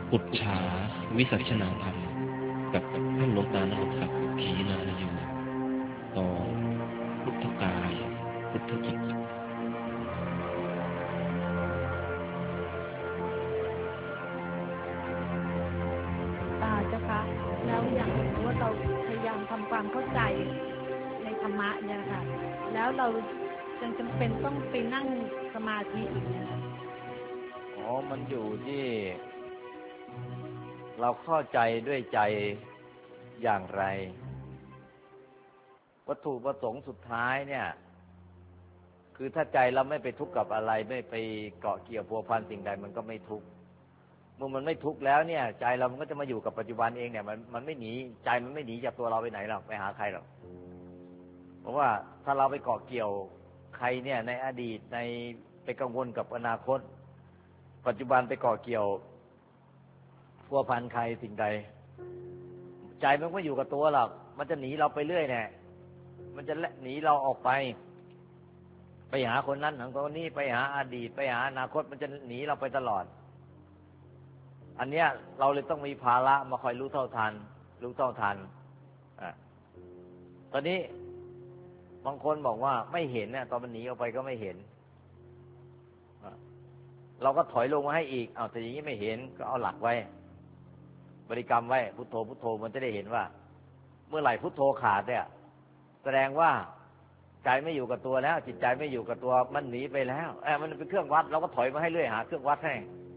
ปุจฉาวิสัชนาธรรมกับท่านหลวงตานรทักษ์ขีณานโยตอนพุทธกายพุทธจิตเจ้าคะแล้วอย่างว่าเราพยายามทำความเข้าใจในธรรมะเนี่ยค่ะแล้วเรายังจำเป็นต้องไปนั่งสมาธิอีกนะคะมันอยู่ที่เราเข้าใจด้วยใจอย่างไรวัตถุประสงค์สุดท้ายเนี่ยคือถ้าใจเราไม่ไปทุกข์กับอะไรไม่ไปเกาะเกี่ยวพัวพันสิ่งใดมันก็ไม่ทุกข์เมื่อมันไม่ทุกข์แล้วเนี่ยใจเรามันก็จะมาอยู่กับปัจจุบันเองเนี่ยมันไม่หนีใจมันไม่หนีจากตัวเราไปไหนหรอกไปหาใครหรอกเพราะว่าถ้าเราไปเกาะเกี่ยวใครเนี่ยในอดีตในไปกังวลกับอนาคตปัจจุบันไปเกาะเกี่ยวพัวพันใครสิ่งใดใจมันก็อยู่กับตัวหรอกมันจะหนีเราไปเรื่อยแน่มันจะหนีเราออกไปหาคนนั้นหาคนนี้ไปหาอดีตไปหาอนาคตมันจะหนีเราไปตลอดอันเนี้ยเราเลยต้องมีภาระมาคอยรู้เท่าทันตอนนี้บางคนบอกว่าไม่เห็นเนี่ยตอนมันหนีออกไปก็ไม่เห็นเราก็ถอยลงมาให้อีกแต่อย่างนี้ไม่เห็นก็เอาหลักไว้บริกรรมไว้พุทโธพุทโธมันจะได้เห็นว่าเมื่อไหร่พุทโธขาดเนี่ยแสดงว่าใจไม่อยู่กับตัวแล้วจิตใจไม่อยู่กับตัวมันหนีไปแล้วมันเป็นเครื่องวัดเราก็ถอยมาให้เรื่อยหาเครื่องวัดให้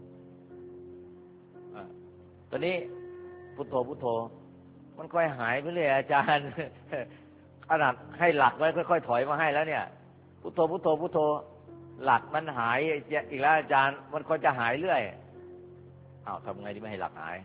ตอนนี้พุทโธพุทโธมันค่อยหายไปเรื่อยอาจารย์ขนาดให้หลักไว้ค่อยๆถอยมาให้แล้วเนี่ยพุทโธพุทโธพุทโธหลักมันหายอีกแล้วอาจารย์มันก็จะหายเรื่อยทำไงที่ไม่ให้หลักหาย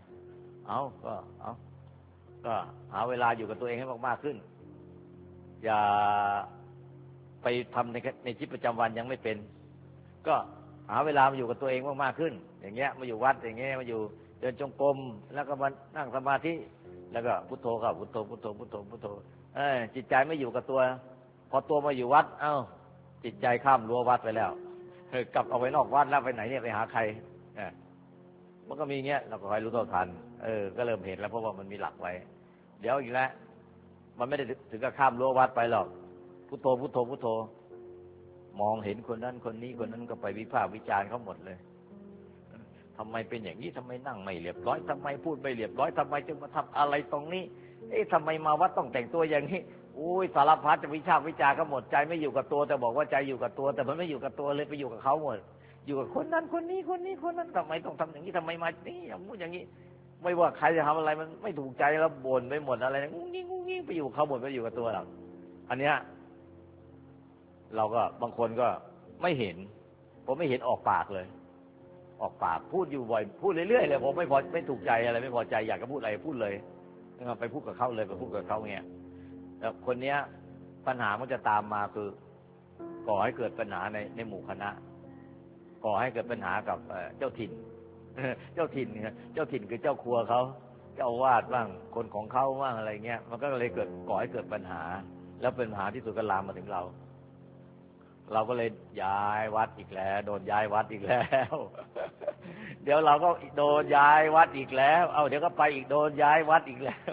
ก็หาเวลาอยู่กับตัวเองให้มากๆขึ้นอย่าไปทำในชีวิตประจำวันยังไม่เป็นก็หาเวลามาอยู่กับตัวเองมากๆขึ้นอย่างเงี้ยมาอยู่วัดอย่างเงี้ยมาอยู่เดินจงกรมแล้วก็มานั่งสมาธิแล้วก็พุทโธครับพุทโธพุทโธพุทโธพุทโธจิตใจไม่อยู่กับตัวพอตัวมาอยู่วัดจิตใจข้ามรั้ววัดไปแล้วกลับออกไปนอกวัดแล้วไปไหนเนี่ยไปหาใครมันก็มีเงี้ยเราก็คอยรู้เท่าทันก็เริ่มเห็นแล้วเพราะว่ามันมีหลักไว้เดี๋ยวอีกแล้วมันไม่ได้ถึงกับข้ามรั้ววัดไปหรอกพุทโธพุทโธพุทโธมองเห็นคนนั้นคนนี้คนนั้นก็ไปวิพากษ์วิจารณ์เขาหมดเลยทำไมเป็นอย่างนี้ทำไมนั่งไม่เรียบร้อยทำไมพูดไม่เรียบร้อยทำไมจึงมาทำอะไรตรงนี้ทำไมมาวัดต้องแต่งตัวอย่างนี้สารพัดจะวิพากษ์วิจารณ์เขาหมดใจไม่อยู่กับตัวแต่บอกว่าใจอยู่กับตัวแต่มันไม่อยู่กับตัวเลยไปอยู่กับเขาหมดอยู่กับคนนั้นคนนี้คนนี้คนนั้นทำไมต้องทำอย่างนี้ทำไมมานี่อย่างนู้นอย่างนี้ไม่ว่าใครจะทำอะไรมันไม่ถูกใจแล้วบ่นไปหมดอะไรงุ้งงิ้งไปอยู่เขาหมดไปอยู่กับตัวเราอันเนี้ยเราก็บางคนก็ไม่เห็นผมไม่เห็นออกปากเลยออกปากพูดอยู่บ่อยพูดเรื่อยๆเลยผมไม่ถูกใจอะไรไม่พอใจอยากจะพูดอะไรพูดเลยไปพูดกับเขาเลยไปพูดกับเขาเงี้ยแล้วคนเนี้ยปัญหามันจะตามมาคือก่อให้เกิดปัญหาในหมู่คณะก่อให้เกิดปัญหากับเจ้าถิ่นเจ้าถิ่นคือเจ้าครัวเขาเจ้าวาดบ้างคนของเขาบ้างอะไรเงี้ยมันก็เลยก่อให้เกิดปัญหาแล้วเป็นปัญหาที่สุดก็ลามมาถึงเราก็เลยย้ายวัดอีกแล้วโดนย้ายวัดอีกแล้วเดี๋ยวเราก็โดนย้ายวัดอีกแล้วเดี๋ยวก็ไปอีกโดนย้ายวัดอีกแล้ว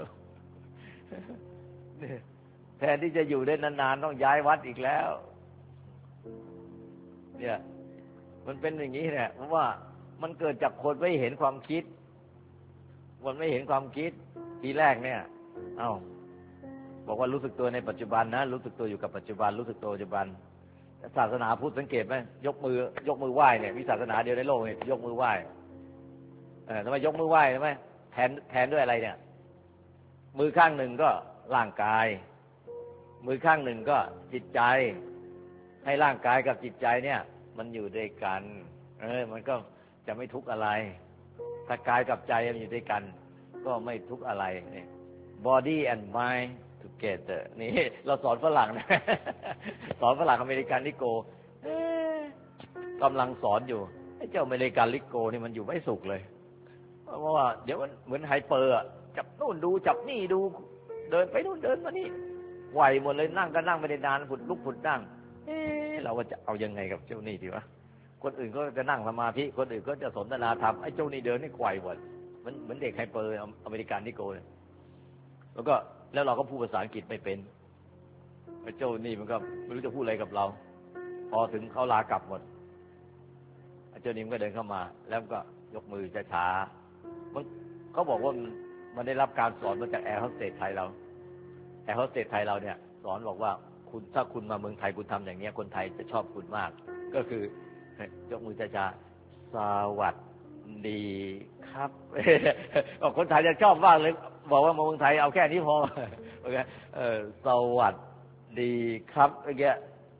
แทนที่จะอยู่ได้นานๆต้องย้ายวัดอีกแล้วเนี่ยมันเป็นอย่างนี้เนี่ยเพราะว่ามันเกิดจากคนไม่เห็นความคิดคนไม่เห็นความคิดทีแรกเนี่ยบอกว่ารู้สึกตัวในปัจจุบันนะรู้สึกตัวอยู่กับปัจจุบันรู้สึกตัวปัจจุบันศาสนาพุทธสังเกตไหมยกมือไหว้เนี่ยมีศาสนาเดียวในโลกเนี่ยยกมือไหว้ทำไมยกมือไหว้ทำไมแทนด้วยอะไรเนี่ยมือข้างหนึ่งก็ร่างกายมือข้างหนึ่งก็จิตใจให้ร่างกายกับจิตใจเนี่ยมันอยู่ด้วยกันมันก็จะไม่ทุกข์อะไรถ้ากายกับใจมันอยู่ด้วยกันก็ไม่ทุกข์อะไรนี่ body and mind together นี่เราสอนฝรั่งนะสอนฝรั่งอเมริกันลิโกกำลังสอนอยู่ไอ้เจ้าอเมริกันลิโกนี่มันอยู่ไม่สุขเลยเพราะว่าเดี๋ยวมันเหมือนไฮเปอร์จับนู่นดูจับนี่ดูเดินไปนู่นเดินมานี่ไหวหมดเลยนั่งก็นั่งไม่ได้นานผุดลุกผุดนั่งเราก็จะเอายังไงกับเจ้านี่ดีวะคนอื่นก็จะนั่งสมาธิคนอื่นก็จะสนทนาธรรมไอ้เจ้านี่เดินนี่ไกวหมดเหมือนเด็กไฮเปอร์อเมริกันนิโกเนี่ยแล้วเราก็พูดภาษาอังกฤษไม่เป็นไอ้เจ้านี่มันก็ไม่รู้จะพูดอะไรกับเราพอถึงเขาลากลับหมดไอ้เจ้านี่มันก็เดินเข้ามาแล้วก็ยกมือช้าๆมันเขาบอกว่ามันได้รับการสอนมาจากแอร์โฮสเตสไทยเราแอร์โฮสเตสไทยเราเนี่ยสอนบอกว่าคุณถ้าคุณมาเมืองไทยคุณทำอย่างนี้คนไทยจะชอบคุณมากก็คือยกมือช้าๆสวัสดีครับ คนไทยจะชอบมากเลยบอกว่ามาเมืองไทยเอาแค่นี้พอโอเคสวัสดีครับอย่างเงี้ย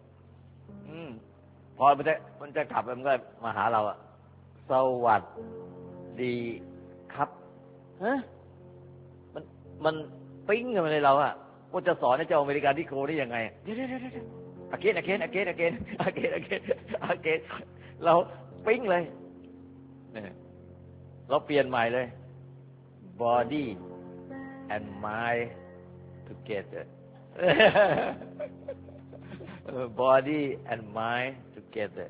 พอมันจะกลับมันก็มาหาเราอะสวัสดีครับฮะมันปิ้งกันมาเลยเราอะว่าจะสอนให้เจ้าอเมริกันที่โกได้ยังไงเดี๋ยวอาเกนเราปิ้งเลยเราเปลี่ยนใหม่เลย body and mind together body and mind together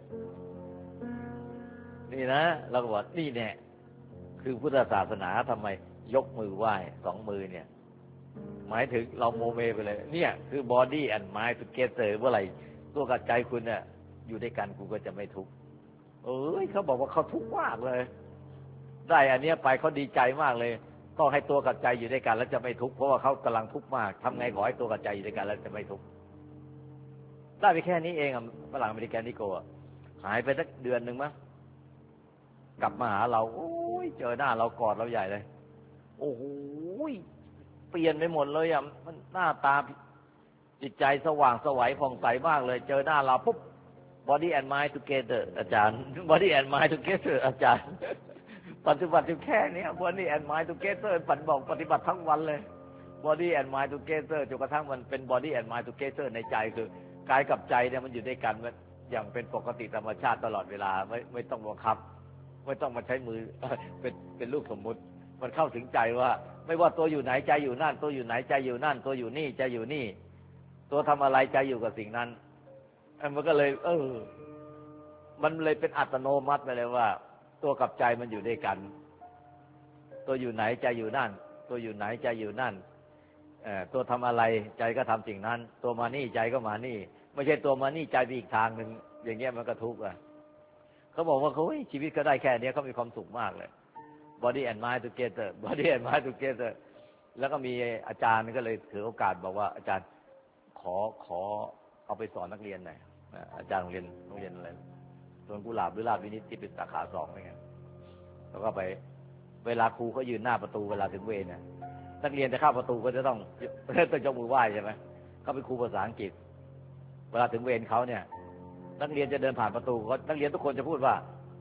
นี่นะเราก็บอกนี่แน่คือพุทธศาสนาทำไมยกมือไหว้สองมือเนี่ยหมายถึงเราโมเมไปเลยเนี่ยคือ body and mind together เมื่อไหร่ตัวกับใจคุณเนี่ยอยู่ด้วยกันกูก็จะไม่ทุกข์เขาบอกว่าเขาทุกข์มากเลยได้อันนี้ไปเขาดีใจมากเลยต้องให้ตัวกับใจอยู่ด้วยกันแล้วจะไม่ทุกข์เพราะว่าเขากำลังทุกข์มากทำไงขอให้ตัวกับใจอยู่ด้วยกันแล้วจะไม่ทุกข์ได้ไปแค่นี้เองฝรั่งอเมริกันนิโกหายไปสักเดือนหนึ่งมั้งกลับมาหาเราโอ้ยเจอหน้าเรากอดเราใหญ่เลยโอ้โหเปลี่ยนไปหมดเลยมันหน้าตาจิตใจสว่างไสวผ่องใสมากเลยเจอหน้าเราปุ๊บ body and mind together อาจารย์ body and mind together อาจารย์ปฏิบัติอยู่แค่นี้ body and mind together ปันบอกปฏิบัติทั้งวันเลย body and mind together จนกระทั่งมันเป็น body and mind together ในใจคือกายกับใจเนี่ยมันอยู่ด้วยกันอย่างเป็นปกติธรรมชาติตลอดเวลาไม่ต้องบังคับไม่ต้องมาใช้มือเป็นลูกสมมุติมันเข้าถึงใจว่าไม่ว่าตัวอยู่ไหนใจอยู่นั่นตัวอยู่ไหนใจอยู่นั่นตัวอยู่นี่ใจอยู่นี่ตัวทำอะไรใจอยู่กับสิ่งนั้นมันก็เลยมันเลยเป็นอัตโนมัติไปเลยว่าตัวกับใจมันอยู่ด้วยกันตัวอยู่ไหนใจอยู่นั่นตัวอยู่ไหนใจอยู่นั่นตัวทำอะไรใจก็ทำสิ่งนั้นตัวมานี่ใจก็มานี่ไม่ใช่ตัวมานี่ใจไปอีกทางหนึ่งอย่างเงี้ยมันก็ทุกข์เขาบอกว่าเขาชีวิตก็ได้แค่นี้เขามีความสุขมากเลย body and mind together body and mind together แล้วก็มีอาจารย์ก็เลยถือโอกาสบอกว่าอาจารย์ขอเอาไปสอนนักเรียนหน่อยอาจารย์โรงเรียนอะไรสวนกุหลาบหรือราชวินิตที่เป็นสาขา2อะไรเงี้ยแล้วก็ไปเวลาครูเขายืนหน้าประตูเวลาถึงเวรเนี่ยนักเรียนจะเข้าประตูก็จะต้องยกมือไหว้ใช่ไหมเขาเป็นครูภาษาอังกฤษเวลาถึงเวรเขาเนี่ยนักเรียนจะเดินผ่านประตูนักเรียนทุกคนจะพูดว่า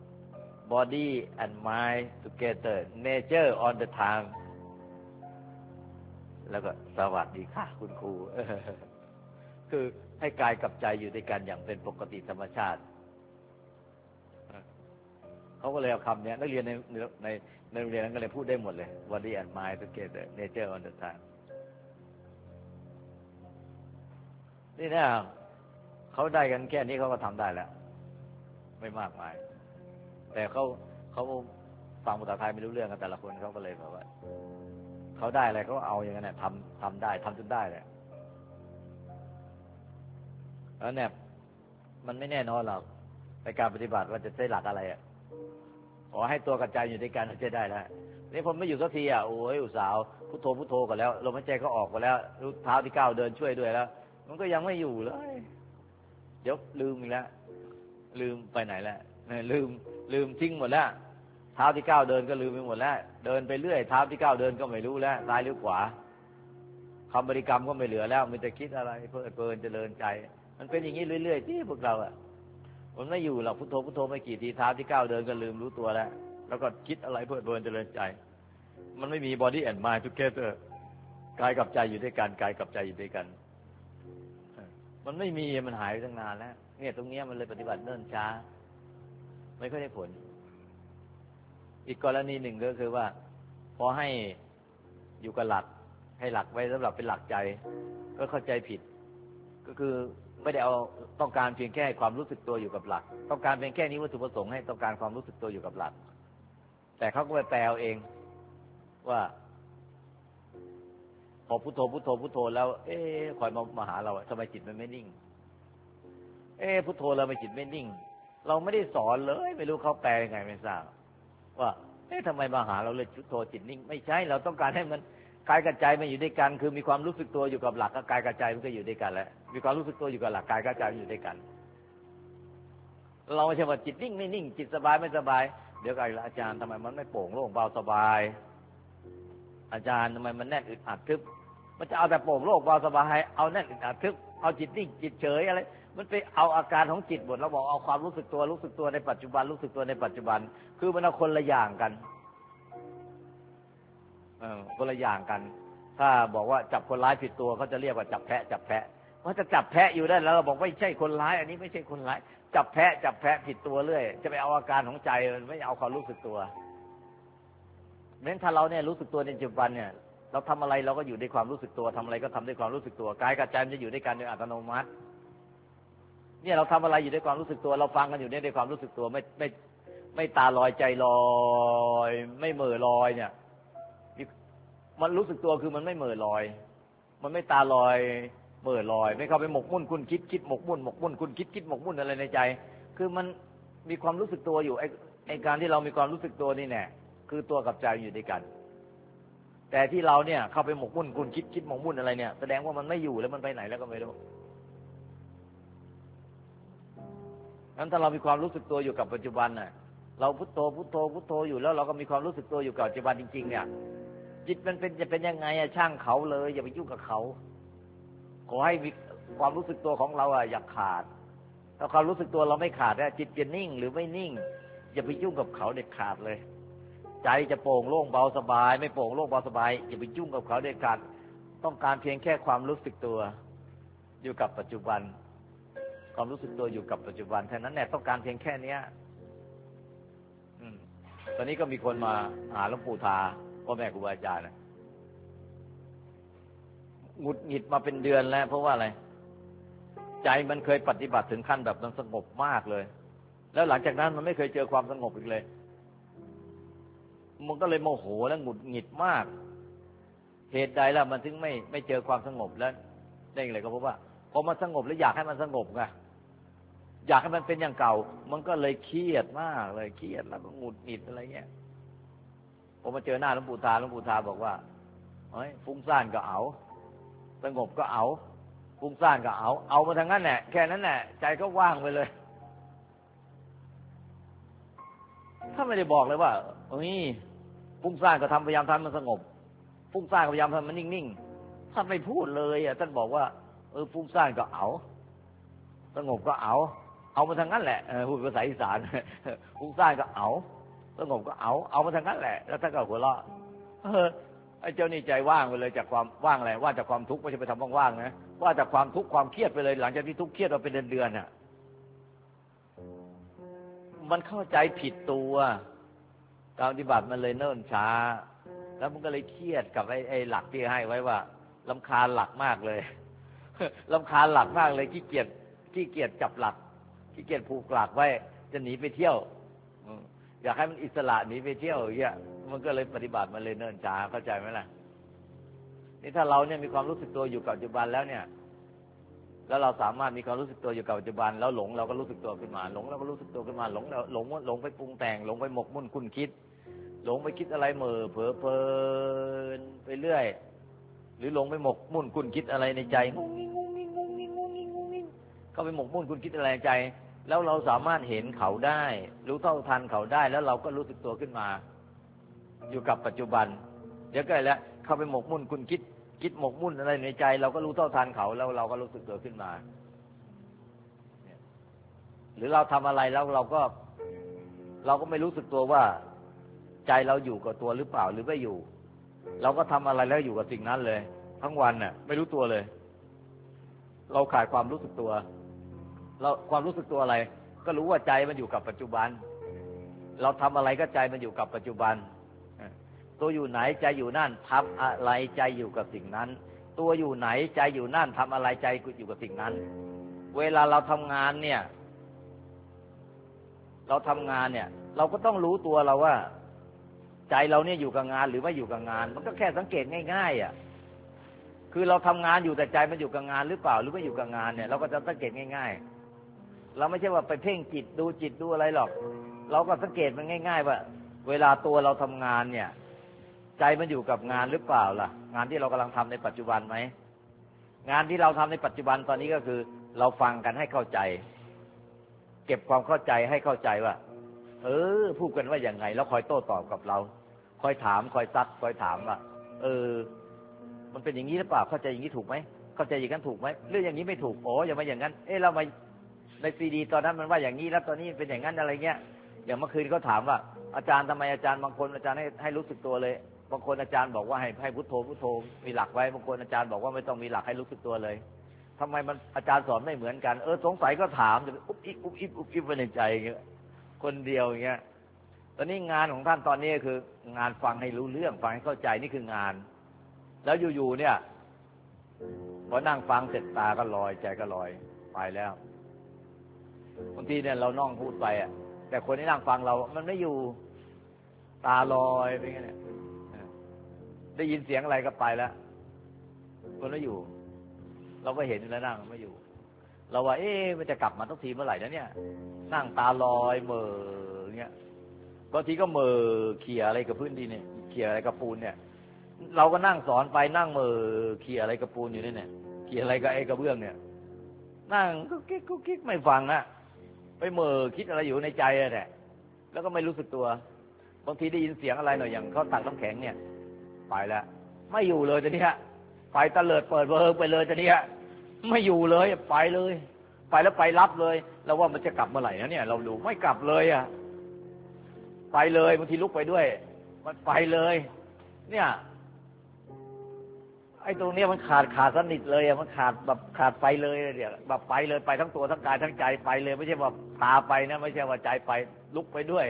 body and mind together nature on the time แล้วก็สวัสดีค่ะคุณครูคือให้กายกับใจอยู่ด้วยกันอย่างเป็นปกติธรรมชาติเขาก็เลยเอาคำนี้นักเรียนในโรงเรียนนั้นก็เลยพูดได้หมดเลย body and mind together nature on the time นี่นะเขาได้กันแค่นี้เขาก็ทำได้แล้วไม่มากมายแต่เขาฟังภาษาไทยไม่รู้เรื่องกันแต่ละคนเขาก็เลยแบบว่าเขาได้อะไรเขาเอาอย่างนั้นนะทำได้ทำจนได้เลยแล้วเนี่ยมันไม่แน่นอนหรอกในการปฏิบัติว่าจะใช้หลักอะไรขอให้ตัวกระจายอยู่ด้วยกันจะได้แล้วนี่ผมไม่อยู่สักทีโอ้ยอุตส่าห์พุทโธกันแล้วลมหายใจก็ออกไปแล้วเท้าที่ก้าวเดินช่วยด้วยแล้วมันก็ยังไม่อยู่เลยเดี๋ยวลืมอีกแล้วลืมไปไหนแล้วลืมทิ้งหมดแล้วเท้าที่ก้าวเดินก็ลืมไปหมดแล้วเดินไปเรื่อยเท้าที่ก้าวเดินก็ไม่รู้แล้วซ้ายหรือขวาคำบริกรรมก็ไม่เหลือแล้วมีแต่คิดอะไรเพลินเจริญใจมันเป็นอย่างนี้เรื่อยๆที่พวกเรามันไม่อยู่หรอกพุทโธไม่กี่ทีเท้าที่ก้าวเดินก็ลืมรู้ตัวแล้วก็คิดอะไรเพลินเจริญใจมันไม่มี body and mind together กายกับใจอยู่ด้วยกันกายกับใจอยู่ด้วยกันมันไม่มีมันหายไปตั้งนานแล้วเนี่ยตรงนี้มันเลยปฏิบัติเนิ่นช้าไม่ค่อยได้ผลอีกกรณีหนึ่งก็คือว่าพอให้อยู่กับหลักให้หลักไว้สำหรับเป็นหลักใจก็เข้าใจผิดก็คือไม่ได้เอาต้องการเพียงแค่ความรู้สึกตัวอยู่กับหลักต้องการเพียงแค่นี้วัตถุประสงค์ให้ต้องการความรู้สึกตัวอยู่กับหลักแต่เขาก็ไปแปลเอาเองว่าพอพุทโธพุทโธพุทโธแล้วคอยมาหาเราทำไมจิตมันไม่นิ่งพุทโธเราไม่จิตไม่นิ่งเราไม่ได้สอนเลยไม่รู้เขาแปลยังไงไม่ทราบว่าทำไมมาหาเราเลยพุทโธจิตนิ่งไม่ใช่เราต้องการให้มันกายกับใจมันอยู่ด้วยกันคือมีความรู้สึกตัวอยู่กับหลักกายกับใจมันก็อยู่ด้วยกันแล้วมีความรู้สึกตัวอยู่กับหลักกายกับใจอยู่ด้วยกันเราไม่ใช่ว่าจิตนิ่งไม่นิ่งจิตสบายไม่สบายเดี๋ยวก็อาจารย์ทำไมมันไม่โปร่งโล่งเบาสบายอาจารย์ทำไมมันแน่นอึดอัดทึบมันจะเอาแต่โปร่งโล่งเบาสบายเอาแน่นอึดอัดทึบเอาจิตนิ่งจิตเฉยอะไรมันไปเอาอาการของจิตหมดเราบอกเอาความรู้สึกตัวในปัจจุบันรู้สึกตัวในปัจจุบันคือมันเอาคนละอย่างกันคนละอย่างกันถ้าบอกว่าจับคนร้ายผิดตัวเขาจะเรียกว่าจับแพะว่าจะจับแพะอยู่ได้แล้วเราบอกไม่ใช่คนร้ายอันนี้ไม่ใช่คนร้ายจับแพะผิดตัวเรื่อยจะไปเอาอาการของใจไม่เอาความรู้สึกตัวเพราะฉะนั้นถ้าเราเนี่ยรู้สึกตัวในปัจจุบันเนี่ยเราทำอะไรเราก็อยู่ในความรู้สึกตัวทำอะไรก็ทำด้วยความรู้สึกตัวกายกับใจมันจะอยู่ด้วยกันโดยอัตโนมัติเนี่ยเราทำอะไรอยู่ด้วยความรู้สึกตัวเราฟังกันอยู่ด้วยความรู้สึกตัวไม่ตาลอยใจลอยไม่เหม่อลอยเนี่ยมันรู้สึกตัวคือมันไม่เหม่อลอยมันไม่ตาลอยเหม่อลอยไม่เข้าไปหมกมุ่นคุณคิดหมกมุ่นคุณคิดหมกมุ่นอะไรในใจคือมันมีความรู้สึกตัวอยู่ไอ้การที่เรามีความรู้สึกตัวนี่แน่คือตัวกับใจอยู่ด้วยกันแต่ที่เราเนี่ยเข้าไปหมกมุ่นคุณคิดหมกมุ่นอะไรเนี่ยแสดงว่ามันไม่อยู่แล้วมันไปไหนแล้วก็ไม่รู้งั้นถ้าเรามีความรู้สึกตัวอยู่กับปัจจุบันน่ะเราพุทโธอยู่แล้วเราก็มีความรู้สึกตัวอยู่กับปัจจุบันจริงๆเนี่ยจิตมันจะเป็นยังไงช่างเขาเลยอย่าไปยุ่งกับเขาขอให้มีความรู้สึกตัวของเราอย่าขาดถ้าความรู้สึกตัวเราไม่ขาดจิตจะนิ่งหรือไม่นิ่งอย่าไปยุ่งกับเขาเด็ดขาดเลยใจจะโปร่งโล่งเบาสบายไม่โปร่งโล่งเบาสบายอย่าไปยุ่งกับเขาเด็ดขาดต้องการเพียงแค่ความรู้สึกตัวอยู่กับปัจจุบันความรู้สึกตัวอยู่กับปัจจุบันแค่นั้นแหละต้องการเพียงแค่นี้ตอนนี้ก็มีคนมาหาหลวงปู่ทาพ่อแม่ครูบาอาจารย์หงุดหงิดมาเป็นเดือนแล้วเพราะว่าอะไรใจมันเคยปฏิบัติถึงขั้นแบบมันสงบมากเลยแล้วหลังจากนั้นมันไม่เคยเจอความสงบอีกเลยมันก็เลยโมโหและหงุดหงิดมากเหตุใดล่ะมันถึงไม่เจอความสงบแล้วได้เลยก็เพราะว่าพอมันสงบแล้วอยากให้มันสงบไงอยากให้มันเป็นอย่างเก่ามันก็เลยเครียดมากเลยเครียดแล้วก็หงุดหงิดอะไรเงี้ยพอมาเจอหน้าหลวงปู่ทาบอกว่าเฮ้ยฟุ้งซ่านก็เอาสงบก็เอาฟุ้งซ่านก็เอามาทางนั้นแหละแค่นั้นแหละใจก็ว่างไปเลยถ้าไม่ได้บอกเลยว่าฟุ้งซ่านก็พยายามทำมันสงบฟุ้งซ่านก็พยายามทำมันนิ่งๆท่านไม่พูดเลยท่านบอกว่าฟุ้งซ่านก็เอาสงบก็เอามาทางนั้นแหละพูดภาษาอีสานฟุ้งซ่านก็เอาสงบก็เอามาทางนั้นแหละแล้วท่านก็หัวเราะไอ้เจ้านี่ใจว่างไปเลยจากความว่างอะไรว่าจากความทุกข์ไม่ใช่ไปทำว่างๆนะว่าจากความทุกข์ความเครียดไปเลยหลังจากที่ทุกข์เครียดมาเป็นเดือนน่ะมันเข้าใจผิดตัวการปฏิบัติมันเลยเนิ่นช้าแล้วมันก็เลยเครียดกับไอ้หลักที่ให้ไว้ว่ารำคาญหลักมากเลยรำคาญหลักมากเลยขี้เกียจจับหลักขี้เกียจผูกหลักไว้จะหนีไปเที่ยวอยากให้มันอิสระหนีไปเที่ยวอย่างเงี้ยมันก็เลยปฏิบัติมันเลยเนิ่นช้าเข้าใจไหมล่ะนี่ถ้าเราเนี่ยมีความรู้สึกตัวอยู่กับปัจจุบันแล้วเนี่ยแล้วเราสามารถมีความรู้สึกตัวอยู่กับปัจจุบันแล้วหลงเราก็รู้สึกตัวขึ้นมาหลงเราก็รู้สึกตัวขึ้นมาหลงไปปรุงแต่งหลงไปหมกมุ่นคุ้นคิดหลงไปคิดอะไรเหม่อเผลอเพลินไปเรื่อยหรือหลงไปหมกมุ่นคุ้นคิดอะไรในใจงุ้งงิ้งเข้าไปหมกมุ่นคุ้นคิดอะไรในใจแล้วเราสามารถเห็นเขาได้รู้เท่าทันเขาได้แล้วเราก็รู้สึกตัวขึ้นมาอยู่กับปัจจุบันเดี๋ยวก็แล้วเข้าไปหมกมุ่นคุ้นคิดหมกมุ่นอะไรในใจเราก็รู้เท่าทันเขาแล้วเราก็รู้สึกตัวขึ้นมาหรือเราทำอะไรแล้วเราก็ไม่รู้สึกตัวว่าใจเราอยู่กับตัวหรือเปล่าหรือไม่อยู่เราก็ทำอะไรแล้วอยู่กับสิ่งนั้นเลยทั้งวันน่ะไม่รู้ตัวเลยเราขาดความรู้สึกตัวเราความรู้สึกตัวอะไรก็รู้ว่าใจมันอยู่กับปัจจุบันเราทำอะไรก็ใจมันอยู่กับปัจจุบันตัวอยู่ไหนใจอยู่นั่นทำอะไรใจอยู่กับสิ่งนั้นตัวอยู่ไหนใจอยู่นั่นทำอะไรใจอยู่กับสิ่งนั้นเวลาเราทำงานเนี่ยเราก็ต้องรู้ตัวเราว่าใจเราเนี่ยอยู่กับงานหรือไม่อยู่กับงาน มันก็แค่สังเกตง่ายๆอ่ะคือเราทำงานอยู่แต่ใจมันอยู่กับงานหรือเปล่าหรือไม่อยู่กับงานเนี่ยเราก็จะสังเกตง่ายๆเราไม่ใช่ว่าไปเพ่งจิตดูอะไรหรอกเราก็สังเกตมันง่ายๆว่าเวลาตัวเราทำงานเนี่ยใจมันอยู่กับงานหรือเปล่าล่ะงานที่เรากำลังทำในปัจจุบันไหมงานที่เราทำในปัจจุบันตอนนี้ก็คือเราฟังกันให้เข้าใจเก็บความเข้าใจให้เข้าใจว่าพูดกันว่าอย่างไงแล้วคอยโต้ตอบกับเราคอยถามคอยซักคอยถามว่ามันเป็นอย่างนี้หรือเปล่าเข้าใจอย่างนี้ถูกไหมเข้าใจอย่างนั้นถูกไหมหรืออย่างนี้ไม่ถูกอย่ามาอย่างนั้นเรามาในซีดีตอนนั้นมันว่าอย่างนี้แล้วตอนนี้เป็นอย่างนั้นอะไรเงี้ยอย่างเมื่อคืนเขาถามว่าอาจารย์ทำไมอาจารย์บางคนอาจารย์ให้รู้สึกตัวเลยบางคนอาจารย์บอกว่าให้พุทโธมีหลักไว้บางคนอาจารย์บอกว่าไม่ต้องมีหลักให้รู้สึกตัวเลยทำไมมันอาจารย์สอนไม่เหมือนกันสงสัยก็ถามจะอุ๊บอิ๊บไปในใจอย่างเงี้ยคนเดียวอย่างเงี้ยตอนนี้งานของท่านตอนนี้คืองานฟังให้รู้เรื่องฟังให้เข้าใจนี่คืองานแล้วอยู่ๆเนี่ยพอนั่งฟังเสร็จตาก็ลอยใจก็ลอยไปแล้วบางทีเนี่ยเรานั่งพูดไปแต่คนที่นั่งฟังเรามันไม่อยู่ตาลอยไปงั้นเนี่ยได้ยินเสียงอะไรก็ไปแล้วคนไม่อยู่เราก็เห็นแล้วนั่งไม่อยู่เราว่ามันจะกลับมาทุกทีเมื่อไหร่นะเนี่ยนั่งตาลอยเหม่อเงี้ยบางทีก็เหม่อเขี่ยอะไรกับพื้นดินเนี่ยเขี่ยอะไรกับปูนเนี่ยเราก็นั่งสอนไปนั่งเหม่อเขี่ยอะไรกับปูนอยู่นี่เนี่ยเขี่ยอะไรกับไอ้กระเบื้องเนี่ยนั่งก็กิ๊กไม่ฟังนะไปเหม่อคิดอะไรอยู่ในใจแหละแล้วก็ไม่รู้สึกตัวบางทีได้ยินเสียงอะไรหน่อยอย่างเขาตักน้ำแข็งเนี่ยไปแล้วไม่อยู่เลยตอนนี้ไปตะเลิดเปิดเบอร์ไปเลยตอนนี้ไม่อยู่เลยไปเลยไปแล้วไปรับเลยแล้วว่ามันจะกลับเมื่อไหร่นะเนี่ยเราดูไม่กลับเลยไปเลยบางทีลุกไปด้วยมันไปเลยเนี่ยไอ้ตรงนี้มันขาดสนิทเลยมันขาดไปเลยเนี่ยแบบไปเลยไปทั้งตัวทั้งกายทั้งใจไปเลยไม่ใช่ว่าตาไปนะไม่ใช่ว่าใจไปลุกไปด้วย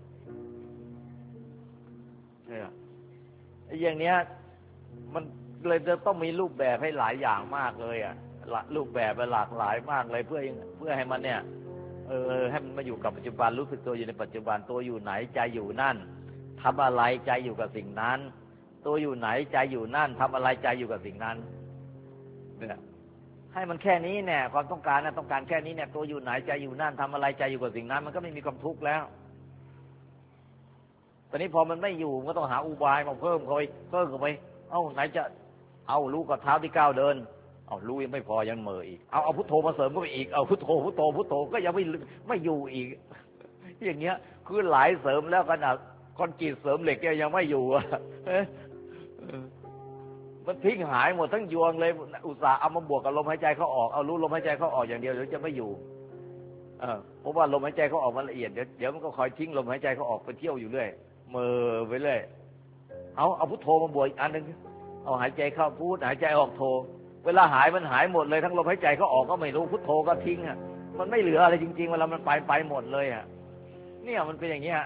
เนี่ยไอ้อย่างเนี้ยมันเลยจะต้องมีรูปแบบให้หลายอย่างมากเลยรูปแบบหลากหลายมากเลยเพื่อให้มันเนี่ยให้มันมาอยู่กับปัจจุบันรู้สึกตัวอยู่ในปัจจุบันตัวอยู่ไหนใจอยู่นั่นทำอะไรใจอยู่กับสิ่งนั้นตัวอยู่ไหนใจอยู่นั่นทำอะไรใจอยู่กับสิ่งนั้นเนี่ยให้มันแค่นี้เนี่ยความต้องการต้องการแค่นี้เนี่ยตัวอยู่ไหนใจอยู่นั่นทำอะไรใจอยู่กับสิ่งนั้นมันก็ไม่มีความทุกข์แล้วตอนนี้พอมันไม่อยู่มันก็ต้องหาอุบายมาเพิ่มเข้าไปไหนจะรู้กับเท้าที่ก้าวเดินรู้ยังไม่พอยังเหม่ออีกเอาพุทโธมาเสริมก็ไปอีกเอาพุทโธก็ยังไม่อยู่อีกอย่างเงี้ยคือหลายเสริมแล้วขนาดคอนกรีตเสริมเหล็กยังไม่อยู่มันทิ้งหายหมดทั้งยวงเลยอุตส่าห์เอามาบวกกับลมหายใจเขาออกเอารู้ลมหายใจเขาออกอย่างเดียวเดี๋ยวจะไม่อยู่เพราะว่าลมหายใจเขาออกมันละเอียดเดี๋ยวมันก็คอยทิ้งลมหายใจเขาออกไปเที่ยวอยู่เรื่อยเมื่อไปเรื่อยเอาพุทโธมาบวกอีกอันนึงเอาหายใจเข้าพุทหายใจออกโธเวลาหายมันหายหมดเลยทั้งลมหายใจเขาออกก็ไม่รู้พุทโธก็ทิ้งมันไม่เหลืออะไรจริงๆเวลามันไปหมดเลยเนี่ยมันเป็นอย่างเงี้ย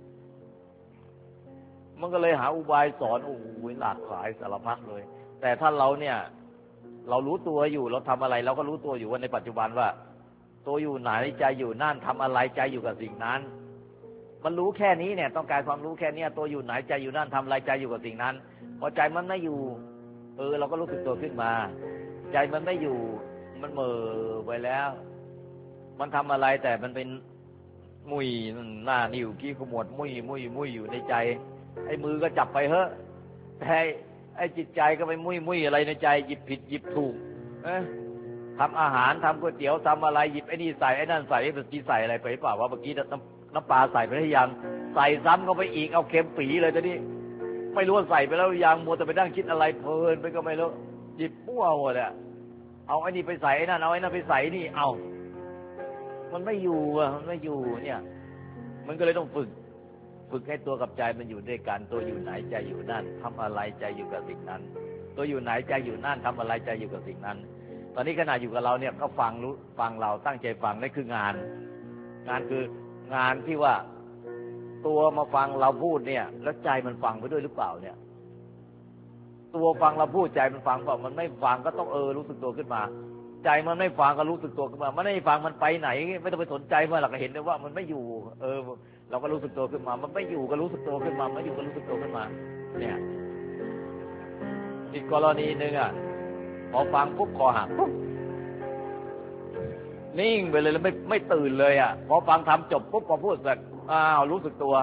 มันก็เลยหาอุบายสอนหลากหลายสารพัดเลยแต่ถ้าเราเนี่ยเรารู้ตัวอยู่เราทำอะไรเราก็รู้ตัวอยู่ว่าในปัจจุบันว่าตัวอยู่ไหนใจอยู่นั่นทำอะไรใจอยู่กับสิ่งนั้นมันรู้แค่นี้เนี่ยต้องการความรู้แค่นี้ตัวอยู่ไหนใจอยู่นั่นทำอะไรใจอยู่กับสิ่งนั้นพอใจมันไม่อยู่เราก็รู้สึกตัวขึ้นมาใจมันไม่อยู่มันเหม่อไปแล้วมันทำอะไรแต่มันเป็นมุยหน้านิ้วขี้ขมวดมุยอยู่ในใจไอ้มือก็จับไปแต่ไอ้จิตใจก็ไปมุยอะไรในใจหยิบผิดหยิบถูกทำอาหารทำก๋วยเตี๋ยวทำอะไรหยิบไอ้นี่ใส่ไอ้นั่นใส่ไอ้เมื่อกี้ใส่อะไรไปเปล่าว่าเมื่อกี้น้ำปลาใส่ไปหรือยังใส่ซ้ำก็ไปอีกเอาเค็มปีเลยตอนนี้ไม่รู้ว่าใส่ไปแล้วยังมัวแต่ไปนั่งคิดอะไรเพลินไปก็ไม่รู้หยิบมั่วหมดเอาไอ้นี่ไปใส่ไอ้นั่นเอาไอ้นั่นไปใส่นี่มันไม่อยู่มันไม่อยู่เนี่ยมันก็เลยต้องฝึกให้ตัวกับใจมันอยู่ด้วยกันตัวอยู่ไหนใจอยู่นั่นทำอะไรใจอยู่กับสิ่งนั้นตัวอยู่ไหนใจอยู่นั่นทำอะไรใจอยู่กับสิ่งนั้นตอนนี้ขณะอยู่กับเราเนี่ยก็ฟังเราตั้งใจฟังนั่นคืองานคืองานที่ว่าตัวมาฟังเราพูดเนี่ยแล้วใจมันฟังไปด้วยหรือเปล่าเนี่ยตัวฟังเราพูดใจมันฟังเปล่ามันไม่ฟังก็ต้องรู้สึกตัวขึ้นมาใจมันไม่ฟังก็รู้สึกตัวขึ้นมามันไม่ฟังมันไปไหนไม่ต้องไปสนใจมันหรอกเห็นเลยว่ามันไม่อยู่เราก็รู้สึกตัวขึ้นมามันไม่อยู่ก็รู้สึกตัวขึ้นมาไม่อยู่ก็รู้สึกตัวขึ้นมาเนี่ยอีกกรณีหนึ่งอ่ะพอฟังปุ๊บคอหักปุ๊บนิ่งไปเลยแล้วไม่ตื่นเลยอ่ะพอฟังทำจบปุ๊บพอพูดเสร็จอ้าวรู้สึกตัว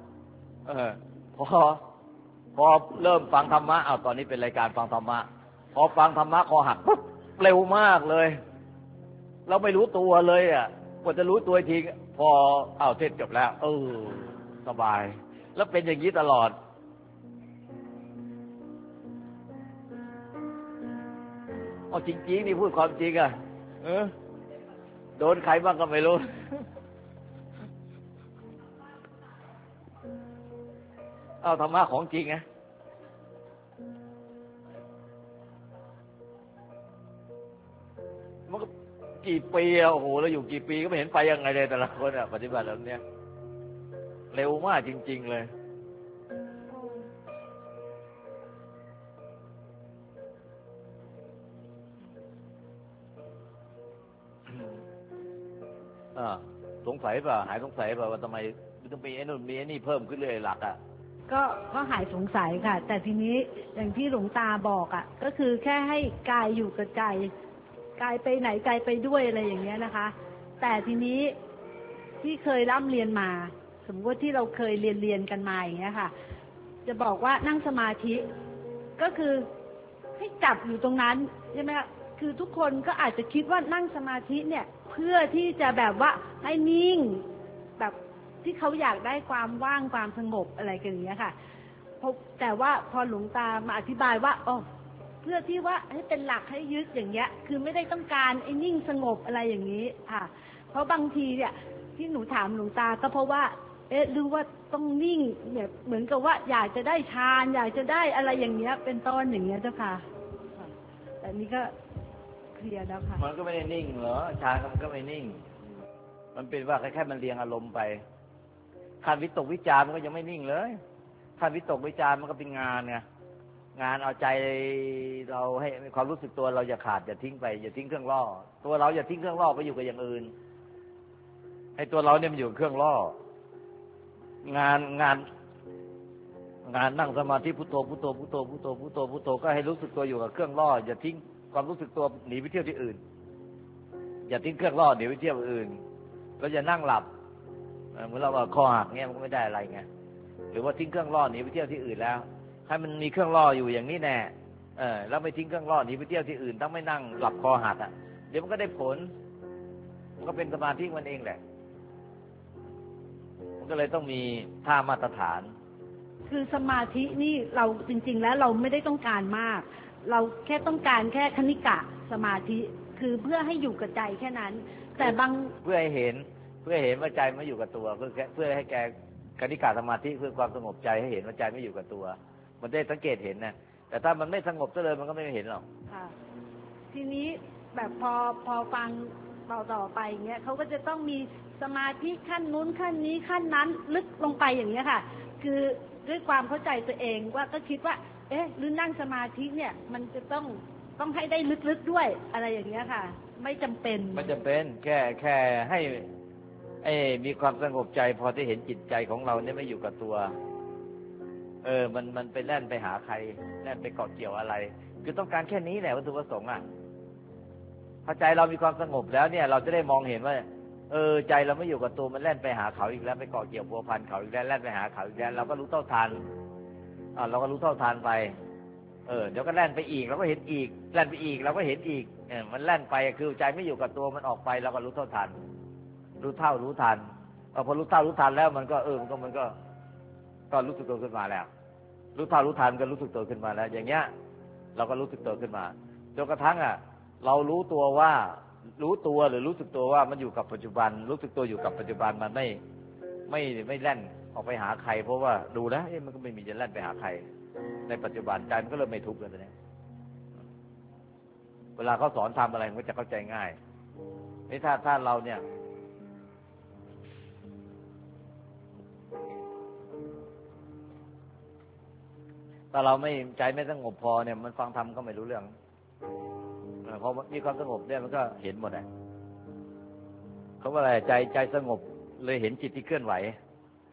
พอเริ่มฟังธรรมะตอนนี้เป็นรายการฟังธรรมะพอฟังธรรมะคอหักปุ๊บเร็วมากเลยเราไม่รู้ตัวเลยอ่ะกว่าจะรู้ตัวทีพอเทศจบแล้วสบายแล้วเป็นอย่างนี้ตลอดจริงๆนี่พูดความจริงอ่ะโดนใครบ้างก็ไม่รู้ธรรมะของจริงไงมันก็กี่ปีโอ้โหเราอยู่กี่ปีก็ไม่เห็นไปยังไงเลยแต่ละคนปฏิบัติแบบนี้เร็วมากจริงๆเลยสงสัยป่ะหายสงสัยป่ะว่าทำไมต้องมีไอ้นู่นมีไอ้นี่เพิ่มขึ้นเรื่อยหลักก็หายสงสัยค่ะแต่ทีนี้อย่างที่หลวงตาบอกก็คือแค่ให้กายอยู่กับใจกายไปไหนกายไปด้วยอะไรอย่างเงี้ยนะคะแต่ทีนี้ที่เคยร่ำเรียนมาสมมติว่าที่เราเคยเรียนกันมาอย่างเงี้ยค่ะจะบอกว่านั่งสมาธิก็คือให้จับอยู่ตรงนั้นใช่ไหมคะคือทุกคนก็อาจจะคิดว่านั่งสมาธิเนี่ยเพื่อที่จะแบบว่าให้นิ่งแบบที่เขาอยากได้ความว่างความสงบอะไรกันอย่างเงี้ยค่ะแต่ว่าพอหลวงตามาอธิบายว่าเพื่อที่ว่าให้เป็นหลักให้ยึดอย่างเงี้ยคือไม่ได้ต้องการไอ้นิ่งสงบอะไรอย่างนี้ค่ะเพราะบางทีเนี่ยที่หนูถามหลวงตาก็เพราะว่าหรือว่าต้องนิ่งแบบเหมือนกับว่าอยากจะได้ฌานอยากจะได้อะไรอย่างเงี้ยเป็นต้นอย่างเงี้ยเจ้าค่ะแต่นี้ก็เคลียร์แล้วค่ะมันก็ไม่ได้นิ่งเหรอฌานมันก็ไม่นิ่งมันเป็นว่าแค่มันเรียงอารมณ์ไปขั้นวิตกวิจารมันก็ยังไม่นิ่งเลยขั้นวิตกวิจารมันก็เป็นงานไงงานเอาใจเราให้ความรู้สึกตัวเราอย่าขาดอย่าทิ้งไปอย่าทิ้งเครื่องล่อตัวเราอย่าทิ้งเครื่องล่อไปอยู่กับอย่างอื่นให้ตัวเราเนี่ยมันอยู่กับเครื่องล่องานนั่งสมาธิพุทโธพุทโธพุทโธพุทโธพุทโธพุทโธก็ให้รู้สึกตัวอยู่กับเครื่องล่ออย่าทิ้งความรู้สึกตัวหนีไปเที่ยวที่อื่นอย่าทิ้งเครื่องล่อหนีไปเที่ยวอื่นเราอย่านั่งหลับเหมือนเราคอหักเงี้ยมันก็ไม่ได้อะไรไงหรือว่าทิ้งเครื่องล่อหนีไปเที่ยวที่อื่นแล้วให้มันมีเครื่องล่ออยู่อย่างนี้แน่แล้วไม่ทิ้งเครื่องล่อหนีไปเที่ยวที่อื่นต้องไม่นั่งหลับคอหักเดี๋ยวมันก็ได้ผลมันก็เป็นสมาธิมันเองแหละมันก็เลยต้องมีท่ามาตรฐานคือสมาธินี่เราจริงๆแล้วเราไม่ได้ต้องการมากเราแค่ต้องการแค่คณิกะสมาธิคือเพื่อให้อยู่กับใจแค่นั้นแต่บางเพื่อให้เห็นว่าใจไม่อยู่กับตัวเพื่อให้แกคณิกะสมาธิเพื่อความสงบใจให้เห็นว่าใจไม่อยู่กับตัวมันได้สังเกตเห็นนะแต่ถ้ามันไม่สงบซะเลยมันก็ไม่เห็นหรอกค่ะทีนี้แบบพอฟังต่อไปอย่างเงี้ยเขาก็จะต้องมีสมาธิขั้นนู้นขั้นนี้ขั้นนั้นลึกลงไปอย่างเงี้ยค่ะคือด้วยความเข้าใจตัวเองว่าก็คิดว่าหรือนั่งสมาธิเนี่ยมันจะต้องให้ได้ลึกๆด้วยอะไรอย่างเงี้ยค่ะไม่จำเป็นแค่ให้มีความสงบใจพอที่เห็นจิตใจของเราเนี่ยไม่อยู่กับตัวมันไปแล่นไปหาใครแล่นไปเกาะเกี่ยวอะไรคือต้องการแค่นี้แหละวัตถุประสงค์พอใจเรามีความสงบแล้วเนี่ยเราจะได้มองเห็นว่าใจเราไม่อยู่กับตัวมันแล่นไปหาเขาอีกแล้วไปเกาะเกี่ยวพัวพันเขาอีกแล้วแล่นไปหาเขาอีกแล้วเราก็รู้เท่าทันเราก็รู้เท่าทันไปเดี๋ยวก็แล่นไปอีกเราก็เห็นอีกแล่นไปอีกเราก็เห็นอีกมันแล่นไปคือใจไม่อยู่กับตัวมันออกไปเราก็รู้เท่าทันรู้เท่ารู้ทันพอรู้เท่ารู้ทันแล้วมันก็มันก็รู้สึกตัวขึ้นมาแล้วรู้เท่ารู้ทันก็รู้สึกตัวขึ้นมาแล้วอย่างเงี้ยเราก็รู้สึกตัวขึ้นมาจนกระทั่งเรารู้ตัวว่ารู้ตัวหรือรู้สึกตัวว่ามันอยู่กับปัจจุบันรู้สึกตัวอยู่กับปัจจุบันมันไม่แล่นออกไปหาใครเพราะว่าดูแล้วมันก็ไม่มีจะแล่นไปหาใครในปัจจุบันใจมันก็เริ่มไม่ทุกข์เลยเนี่ยเวลาเขาสอนทำอะไรมันก็จะเข้าใจง่ายนี่ถ้าเราเนี่ยถ้าเราไม่ใจไม่สงบพอเนี่ยมันฟังธรรมก็ไม่รู้เรื่องพอมีความสงบเนี่ยมันก็เห็นหมดเขาว่าอะไรใจสงบเลยเห็นจิตที่เคลื่อนไหว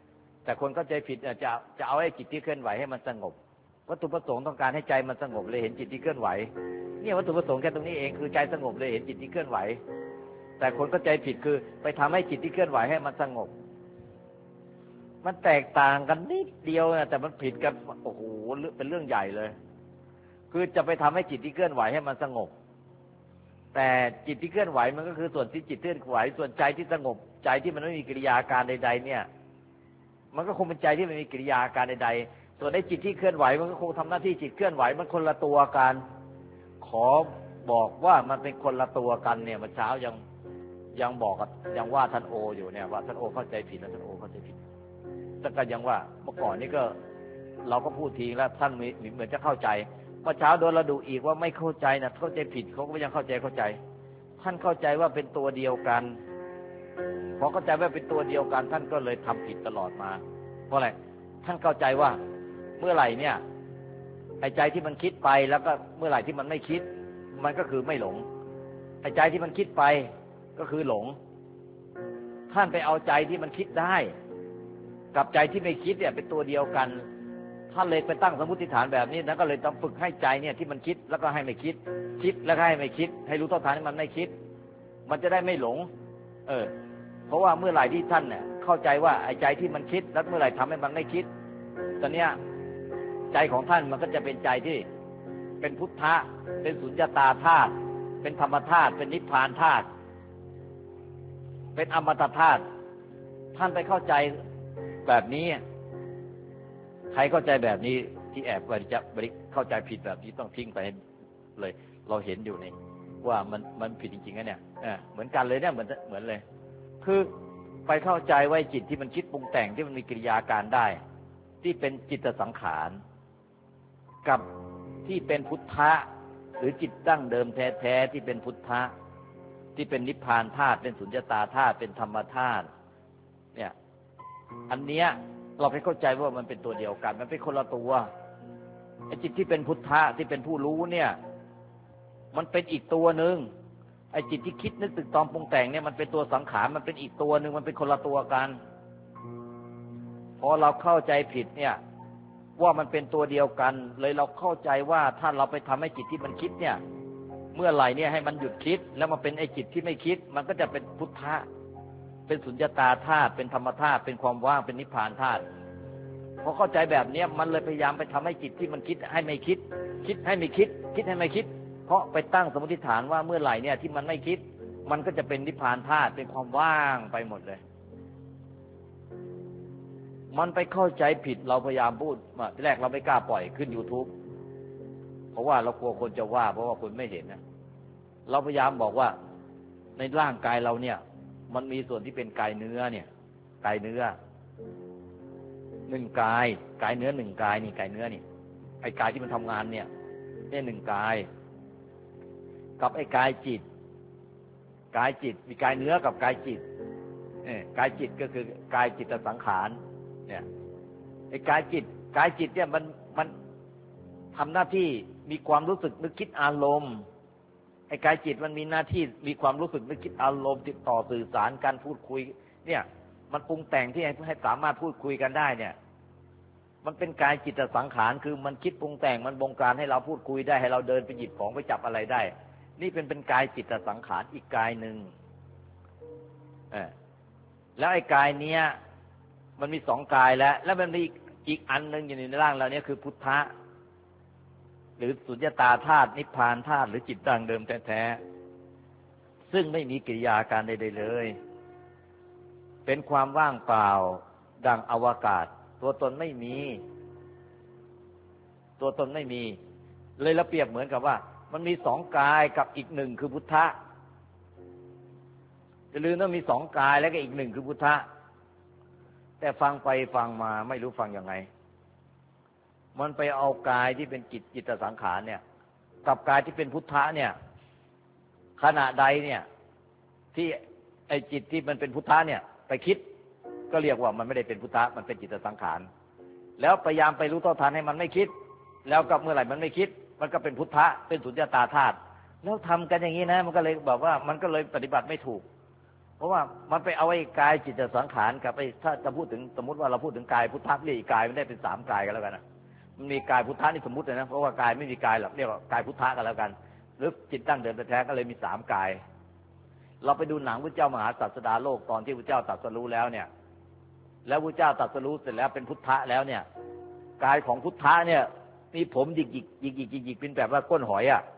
แต่คนเข้าใจผิดจะเอาให้จิตที่เคลื่อนไหวให้มันสงบวัตถุประสงค์ต้องการให้ใจมันสงบเลยเห็นจิตที่เคลื่อนไหวเนี่ยวัตถุประสงค์แค่ตรงนี้เองคือใจสงบเลยเห็นจิตที่เคลื่อนไหวแต่คนเข้าใจผิดคือไปทำให้จิตที่เคลื่อนไหวให้มันสงบมันแตกต่างกันนิดเดียวนะแต่มันผิดกันโอ้โหเป็นเรื่องใหญ่เลยคือจะไปทำให้จิตที่เคลื่อนไหวให้มันสงบแต่จิตที่เคลื่อนไหวมันก็คือส่วนที่จิตเคลื่อนไหวส่วนใจที่สงบใจที่มันไม่มีกิริยาการใดๆเนี่ยมันก็คงเป็นใจที่ไม่มีกิริยาการใดๆส่วนในจิตที่เคลื่อนไหวมันก็คงทำหน้าที่จิตเคลื่อนไหวมันคนละตัวกันขอบอกว่ามันเป็นคนละตัวกันเนี่ยเมื่อเช้ายังบอกยังว่าท่านโออยู่เนี่ยว่าท่านโอเข้าใจผิดนะท่านโอเข้าใจผิดแต่ก็ยังว่าเมื่อก่อนนี้ก็เราก็พูดทีแล้วท่านเหมือนจะเข้าใจเมื่อเช้าโดนระดุอีกว่าไม่เข้าใจนะเข้าใจผิดเขาก็ยังเข้าใจท่านเข้าใจว่าเป็นตัวเดียวกันพอเข้าใจว่าเป็นตัวเดียวกันท่านก็เลยทำผิดตลอดมาเพราะอะไรท่านเข้าใจว่าเมื่อไหร่เนี่ยไอ้ใจที่มันคิดไปแล้วก็เมื่อไหร่ที่มันไม่คิดมันก็คือไม่หลงไอ้ใจที่มันคิดไปก็คือหลงท่านไปเอาใจที่มันคิดได้กับใจที่ไม่คิดเนี่ยเป็นตัวเดียวกันท่านเลยไปตั้งสมมติฐานแบบนี้แล้วก็เลยต้องฝึกให้ใจเนี่ยที่มันคิดแล้วก็ให้ไม่คิดคิดแล้วก็ให้ไม่คิดให้รู้เท่าทันให้มันไม่คิดมันจะได้ไม่หลงเพราะว่าเมื่อไหร่ที่ท่านเนี่ยเข้าใจว่าไอ้ใจที่มันคิดแล้วเมื่อไหร่ทำให้มันไม่คิดตอนเนี้ยใจของท่านมันก็จะเป็นใจที่เป็นพุทธะเป็นสุญญตาธาตุเป็นธรรมธาตุเป็นนิพพานธาตุเป็นอมตะธาตุท่านไปเข้าใจแบบนี้ใครเข้าใจแบบนี้ที่แอบว่าจะเข้าใจผิดแบบนี้ต้องทิ้งไปเลยเราเห็นอยู่นี่ว่ามันผิดจริงๆนะเนี่ยเหมือนกันเลยเนี่ยเหมือนเลยคือไปเข้าใจไว้จิตที่มันคิดปรุงแต่งที่มันมีกิริยาการได้ที่เป็นจิตสังขารกับที่เป็นพุทธะหรือจิตดั้งเดิมแท้ๆที่เป็นพุทธะที่เป็นนิพพานธาตุเป็นสุญญตาธาตุเป็นธรรมธาตุเนี่ยอันเนี้ยเราไปเข้าใจว่ามันเป็นตัวเดียวกันมันเป็นคนละตัวไอ้จิตที่เป็นพุทธะที่เป็นผู้รู้เนี่ยมันเป็นอีกตัวหนึ่งไอ้จิตที่คิดนึกตึกตองปรุงแต่งเนี่ยมันเป็นตัวสังขารมันเป็นอีกตัวหนึ่งมันเป็นคนละตัวกันพอเราเข้าใจผิดเนี่ยว่ามันเป็นตัวเดียวกันเลยเราเข้าใจว่าถ้าเราไปทำให้จิตที่มันคิดเนี่ยเมื่อไหร่เนี่ยให้มันหยุดคิดแล้วมาเป็นไอ้จิตที่ไม่คิดมันก็จะเป็นพุทธะเป็นสุญญตาธาตุเป็นธรรมธาตุเป็นความว่างเป็นนิพพานธาตุพอเข้าใจแบบนี้มันเลยพยายามไปทำให้จิตที่มันคิดให้ไม่คิดคิดให้ไม่คิดคิดให้ไม่คิดเพราะไปตั้งสมมติฐานว่าเมื่อไหร่เนี่ยที่มันไม่คิดมันก็จะเป็นนิพพานธาตุเป็นความว่างไปหมดเลยมันไปเข้าใจผิดเราพยายามพูดที่แรกเราไม่กล้าปล่อยขึ้น YouTube เพราะว่าเรากลัวคนจะว่าเพราะว่าคนไม่เห็นนะเราพยายามบอกว่าในร่างกายเราเนี่ยมันมีส่วนที่เป็นกายเนื้อเนี่ยกายเนื้อหนึ่งกายกายเนื้อหนึ่งกายนี่กายเนื้อนี่ไอ้กายที่มันทำงานเนี่ยหนึ่งกายกับไอ้กายจิตกายจิตมีกายเนื้อกับกายจิตกายจิตก็คือกายจิตสังขารเนี่ยไอ้กายจิตเนี่ยมันทำหน้าที่มีความรู้สึกนึกคิดอารมณ์ไอ้กายจิตมันมีหน้าที่มีความรู้สึกนึกคิดอารมณ์ติดต่อสื่อสารการพูดคุยเนี่ยมันปรุงแต่งที่ให้สามารถพูดคุยกันได้เนี่ยมันเป็นกายจิตสังขารคือมันคิดปรุงแต่งมันบงการให้เราพูดคุยได้ให้เราเดินไปหยิบของไปจับอะไรได้นี่เป็นกายจิตสังขารอีกกายหนึ่งแล้วไอ้กายเนี้ยมันมีสองกายแล้วมันมีอีกอันนึงอยู่ในร่างเราเนี่ยคือพุทธะหรือสุญญตาธาตุนิพพานธาตุหรือจิตดั้งเดิมแท้ๆซึ่งไม่มีกิริยาการใดๆเลยเป็นความว่างเปล่าดังอวกาศตัวตนไม่มีเลยเราเปรียบเหมือนกับว่ามันมีสองกายกับอีกหนึ่งคือพุทธะอย่าลืมว่ามีสองกายแล้วก็อีกหนึ่งคือพุทธะแต่ฟังไปฟังมาไม่รู้ฟังยังไงมันไปเอากายที่เป็นจิตสังขารเนี่ยกับกายที่เป็นพุทธะเนี่ยขณะใดเนี่ยที่ไอ้จิตที่มันเป็นพุทธะเนี่ยไปคิดก็เรียกว่ามันไม่ได้เป็นพุทธะมันเป็นจิตสังขารแล้วพยายามไปรู้เท่าทันให้มันไม่คิดแล้วก็เมื่อไหร่มันไม่คิดมันก็เป็นพุทธะเป็นสุญญตาธาตุแล้วทำกันอย่างนี้นะมันก็เลยบอกว่ามันก็เลยปฏิบัติไม่ถูกราะว่ามันไปเอาไอ้กายจิตสังขารกับไอ้ถ้าจะพูดถึงสมมติว่าเราพูดถึงกายพุทธะเรียกกายมันได้เป็น3กายกันแล้วกันนะมันมีกายพุทธะนี่สมมติเลยนะเพราะว่ากายไม่มีกายหรอกเรียกว่ากายพุทธะกันแล้วกันหรือจิตตั้งเดิมแท้ๆก็เลยมี3กายเราไปดูหนังพระเจ้ามหาศาสดาโลกตอนที่พระเจ้าตรัสรู้แล้วเนี่ยแล้วพระเจ้าตรัสรู้เสร็จแล้วเป็นพุทธะแล้วเนี่ยกายของพุทธะเนี่ยมีผมหยิกเป็นแบบว่าก้นหอยอ่ะ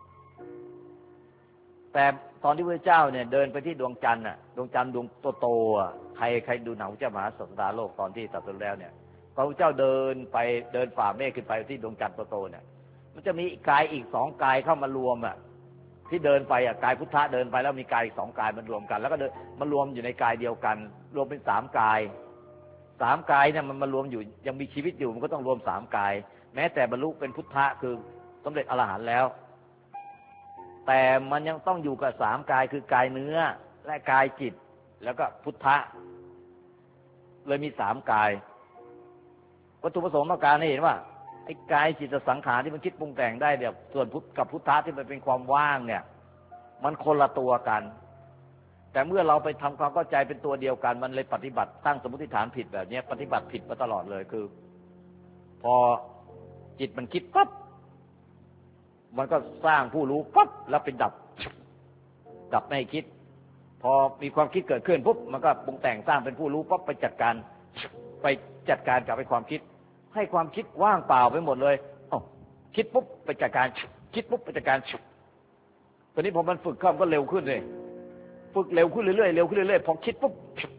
แต่ตอนที่พระเจ้าเนี่ยเดินไปที่ดวงจันทร์น่ะดวงจันทร์ดวงโตๆอ่ะใครดูหนังพระเจ้ามหาศาสดาโลกตอนที่ตรัสรู้แล้วเนี่ยพระพุทธเจ้าเดินฝ่าเมฆขึ้นไปที่ดวงจันทร์โตๆเนี่ยมันจะมีกายอีก2กายเข้ามารวมอ่ะที่เดินไปอ่ะกายพุทธะเดินไปแล้วมีกายอีก2กายมันรวมกันแล้วก็เดินมารวมอยู่ในกายเดียวกันรวมเป็น3กาย3กายเนี่ยมันมารวมอยู่ยังมีชีวิตอยู่มันก็ต้องรวม3กายแม้แต่บรรลุเป็นพุทธะคือสำเร็จอรหันต์แล้วแต่มันยังต้องอยู่กับ3กายคือกายเนื้อและกายจิตแล้วก็พุทธะเลยมี3กายวัตถุประสงค์ต้องการให้เห็นว่าไอ้กายจิตสังขารที่มันคิดปรุงแต่งได้เดี๋ยวส่วนกับพุทธะที่มันเป็นความว่างเนี่ยมันคนละตัวกันแต่เมื่อเราไปทำความเข้าใจเป็นตัวเดียวกันมันเลยปฏิบัติตั้งสมมติฐานผิดแบบนี้ปฏิบัติผิดมาตลอดเลยคือพอจิตมันคิดปั๊บมันก็สร้างผู้รู้ปั๊บแล้วเป็นดับไม่ให้คิดพอมีความคิดเกิดขึ้นปุ๊บมันก็ปรุงแต่งสร้างเป็นผู้รู้ปั๊บไปจัดการกับไอ้ความคิดให้ความคิดว่างเปล่าไปหมดเลยคิดปุ๊บไปจัดการคิดปุ๊บไปจัดการตอนนี้พอมันฝึกเข้าก็เร็วขึ้นเลยฝึกเร็วขึ้นเรื่อยๆพอคิดปุ๊บ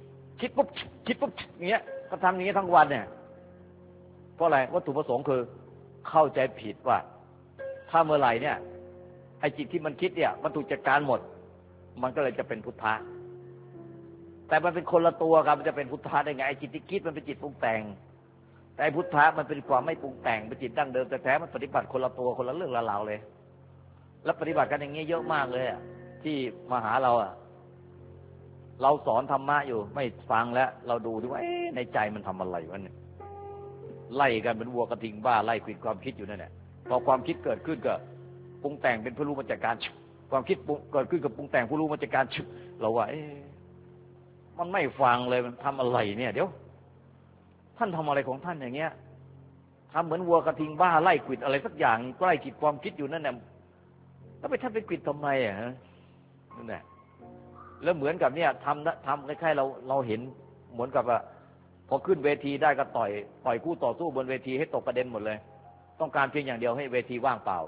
อย่างเงี้ยก็ทำอย่างเงี้ยทั้งวันเนี่ยเพราะอะไรวัตถุประสงค์คือเข้าใจผิดว่าถ้าเมื่อไหร่เนี่ยไอ้จิตที่มันคิดเนี่ยมันถูกจัดการหมดมันก็เลยจะเป็นพุทธะแต่มันเป็นคนละตัวครับมันจะเป็นพุทธะได้ไงไอ้จิตที่คิดมันเป็นจิตปรุงแต่งแต่พุทธะมันเป็นความไม่ปรุงแต่งเป็นจิตดั้งเดิมแต่แท้มันปฏิบัติคนละตัวคนละเรื่องละราวเลยแล้วปฏิบัติกันอย่างนี้เยอะมากเลยที่มาหาเราเราสอนธรรมะอยู่ไม่ฟังแล้วเราดูดูว่าในใจมันทำอะไรวะเนี่ยไล่กันเป็นวัวกระทิงบ้าไล่ขวิดความคิดอยู่นั่นแหละพอความคิดเกิดขึ้นก็ปรุงแต่งเป็นผู้รู้มาจัดการความคิดเกิดขึ้นกับปรุงแต่งผู้รู้มาจัดการเราว่ามันไม่ฟังเลยมันทำอะไรเนี่ยเดี๋ยวท่านทำอะไรของท่านอย่างเงี้ยทำเหมือนวัวกระทิงบ้าไล่ขวิดอะไรสักอย่างไล่ขวิดความคิดอยู่นั่นแหละแล้วไปท่านไปขวิดทำไมนั่นแหละแล้วเหมือนกับเนี่ยทำคล้ายๆเราเห็นเหมือนกับว่าพอขึ้นเวทีได้ก็ต่อยคู่ต่อสู้บนเวทีให้ตกกระเด็นหมดเลยต้องการเพียงอย่างเดียวให้เวทีว่างเปล่า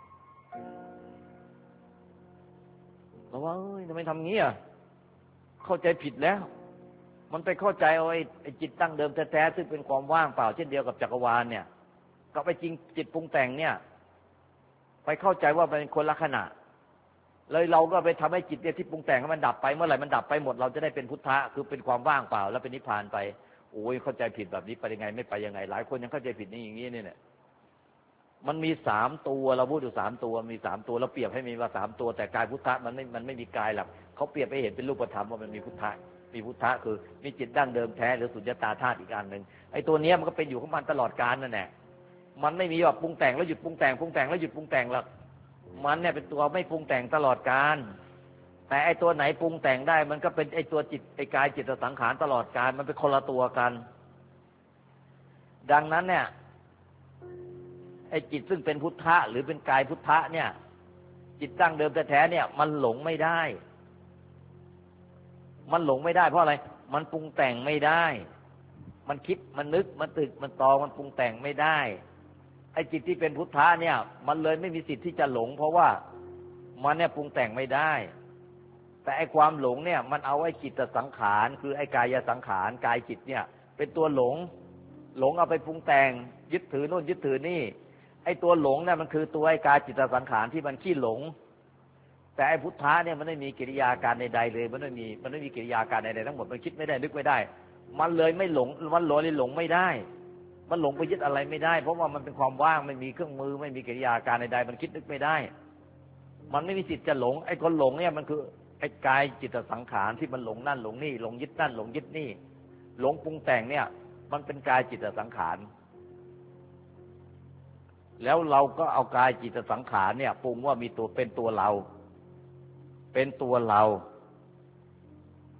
เราว่าทำไมทำงี้เข้าใจผิดแล้วมันไปเข้าใจเอาไอ้จิตตั้งเดิมแท้ๆซึ่งเป็นความว่างเปล่าเช่นเดียวกับจักรวาลเนี่ยก็ไปจริงจิตปรุงแต่งเนี่ยไปเข้าใจว่าเป็นคนละขณะเลยเราก็ไปทำให้จิตเนี่ยที่ปรุงแต่งให้มันดับไปเมื่อไหร่มันดับไปหมดเราจะได้เป็นพุทธะคือเป็นความว่างเปล่าแล้วเป็นนิพพานไปโอ้ยเข้าใจผิดแบบนี้ไปยังไงไม่ไปยังไงหลายคนยังเข้าใจผิดนี่อย่างนี้เนี่ยมันมี3ตัวเราพูดอยู่3ตัวมี3ตัวเราเปรียบให้มีว่า3ตัวแต่กายพุทธะมันไม่มีกายหรอกเขาเปรียบให้เห็นเป็นรูปธรรมว่ามันมีพุทธะคือมีจิตดั้งเดิมแท้หรือสุญญตาธาตุอีกอันนึงไอ้ตัวเนี้ยมันก็เป็นอยู่ของมันตลอดกาลนั่นแหละมันไม่มีว่าปรุงแต่งแล้วหยุดปรุงแต่งแล้วหยุดปรุงแต่งหรอกมันเนี่ยเป็นตัวไม่ปรุงแต่งตลอดกาลแต่ไอ้ตัวไหนปรุงแต่งได้มันก็เป็นไอ้ตัวจิตไอ้กายจิตสังขารตลอดกาลมันเป็นคนละตัวกันดังนั้นเนี่ยไอ้จิตซึ่งเป็นพุทธะหรือเป็นกายพุทธะเนี่ยจิตตั้งเดิมแท้ๆเนี่ยมันหลงไม่ได้เพราะอะไรมันปรุงแต่งไม่ได้มันคิดมันนึกมันตึกมันตองมันปรุงแต่งไม่ได้ไอ้จิตที่เป็นพุทธะเนี่ยมันเลยไม่มีสิทธิ์ที่จะหลงเพราะว่ามันเนี่ยปรุงแต่งไม่ได้แต่ไอ้ความหลงเนี่ยมันเอาไอ้จิตสังขารคือไอ้กายสังขารกายจิตเนี่ยเป็นตัวหลงเอาไปปรุงแต่งยึดถือโน่นยึดถือนี่ไอ้ตัวหลงเนี่ยมันคือตัวไอ้กายจิตสังขารที่มันขี้หลงแต่ไอ้พุทธะเนี่ยมันไม่มีกิริยาการใดๆเลยมันไม่มีกิริยาการใดๆทั้งหมดมันคิดไม่ได้นึกไม่ได้มันเลยไม่หลงมันหลงไม่ได้มันหลงไปยึดอะไรไม่ได้เพราะว่ามันเป็นความว่างไม่มีเครื่องมือไม่มีกิริยาการใดๆมันคิดนึกไม่ได้มันไม่มีสิทธิ์จะหลงไอ้คนหลงเนี่ยมันคือไอ้กายจิตสังขารที่มันหลงนั่นหลงนี่หลงยึดนั่นหลงยึดนี่หลงปรุงแต่งเนี่ยมันเป็นกายจิตสังขารแล้วเราก็เอากายจิตสังขารเนี่ยปรุงว่ามีตัวเป็นตัวเรา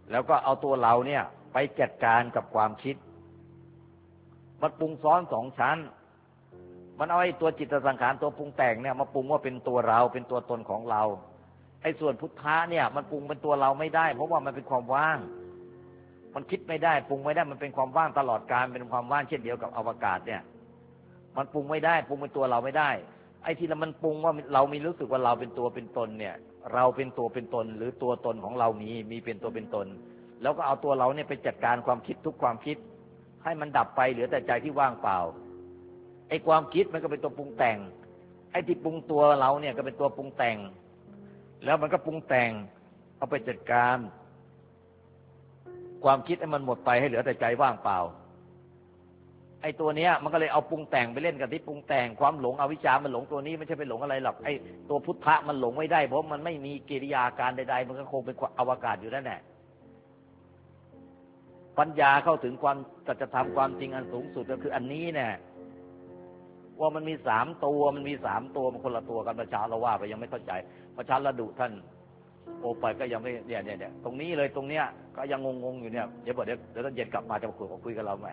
แล้วก็เอาตัวเราเนี่ยไปจัดการกับความคิดมันปรุงซ้อน2 ชั้นมันเอาไอ้ตัวจิตสังขารตัวปรุงแต่งเนี่ยมาปรุงว่าเป็นตัวเราเป็นตัวตนของเราไอ้ส่วนพุทธะเนี่ยมันปรุงเป็นตัวเราไม่ได้เพราะว่ามันเป็นความว่างมันคิดไม่ได้ปรุงไม่ได้มันเป็นความว่างตลอดกาลเป็นความว่างเช่นเดียวกับอวกาศเนี่ยมันปรุงไม่ได้ปรุงเป็นตัวเราไม่ได้ไอ้ที่มันปรุงว่าเรามีรู้สึกว่าเราเป็นตัวเป็นตนเนี่ยเราเป็นตัวเป็นตนหรือตัวตนของเรามีเป็นตัวเป็นตนแล้วก็เอาตัวเราเนี่ยไปจัดการความคิดทุกความคิดให้มันดับไปเหลือแต่ใจที่ว่างเปล่าไอ้ความคิดมันก็เป็นตัวปรุงแต่งไอ้ที่ปรุงตัวเราเนี่ยก็เป็นตัวปรุงแต่งแล้วมันก็ปรุงแต่งเอาไปจัดการความคิดให้มันหมดไปให้เหลือแต่ใจว่างเปล่าไอ้ตัวเนี้ยมันก็เลยเอาปรุงแต่งไปเล่นกับที่ปรุงแต่งความหลงอวิชชามันหลงตัวนี้ไม่ใช่ไปหลงอะไรหรอกไอ้ตัวพุทธะมันหลงไม่ได้เพราะมันไม่มีกิริยาการใดๆมันก็คงเป็นอวกาศอยู่นั่นแหละปัญญาเข้าถึงความสัจธรรมความจริงอันสูงสุดก็คืออันนี้เนี่ยว่ามันมี3 ตัวมันมี3 ตัวมันคนละตัวกันประชาเราว่าไปยังไม่เข้าใจประชาระดุท่านโอไปก็ยังไม่เนี่ยตรงนี้เลยตรงเนี้ยก็ยังงงอยู่เนี่ยเดี๋ยวตอนเย็นกลับมาจะมาคุยกับเราใหม่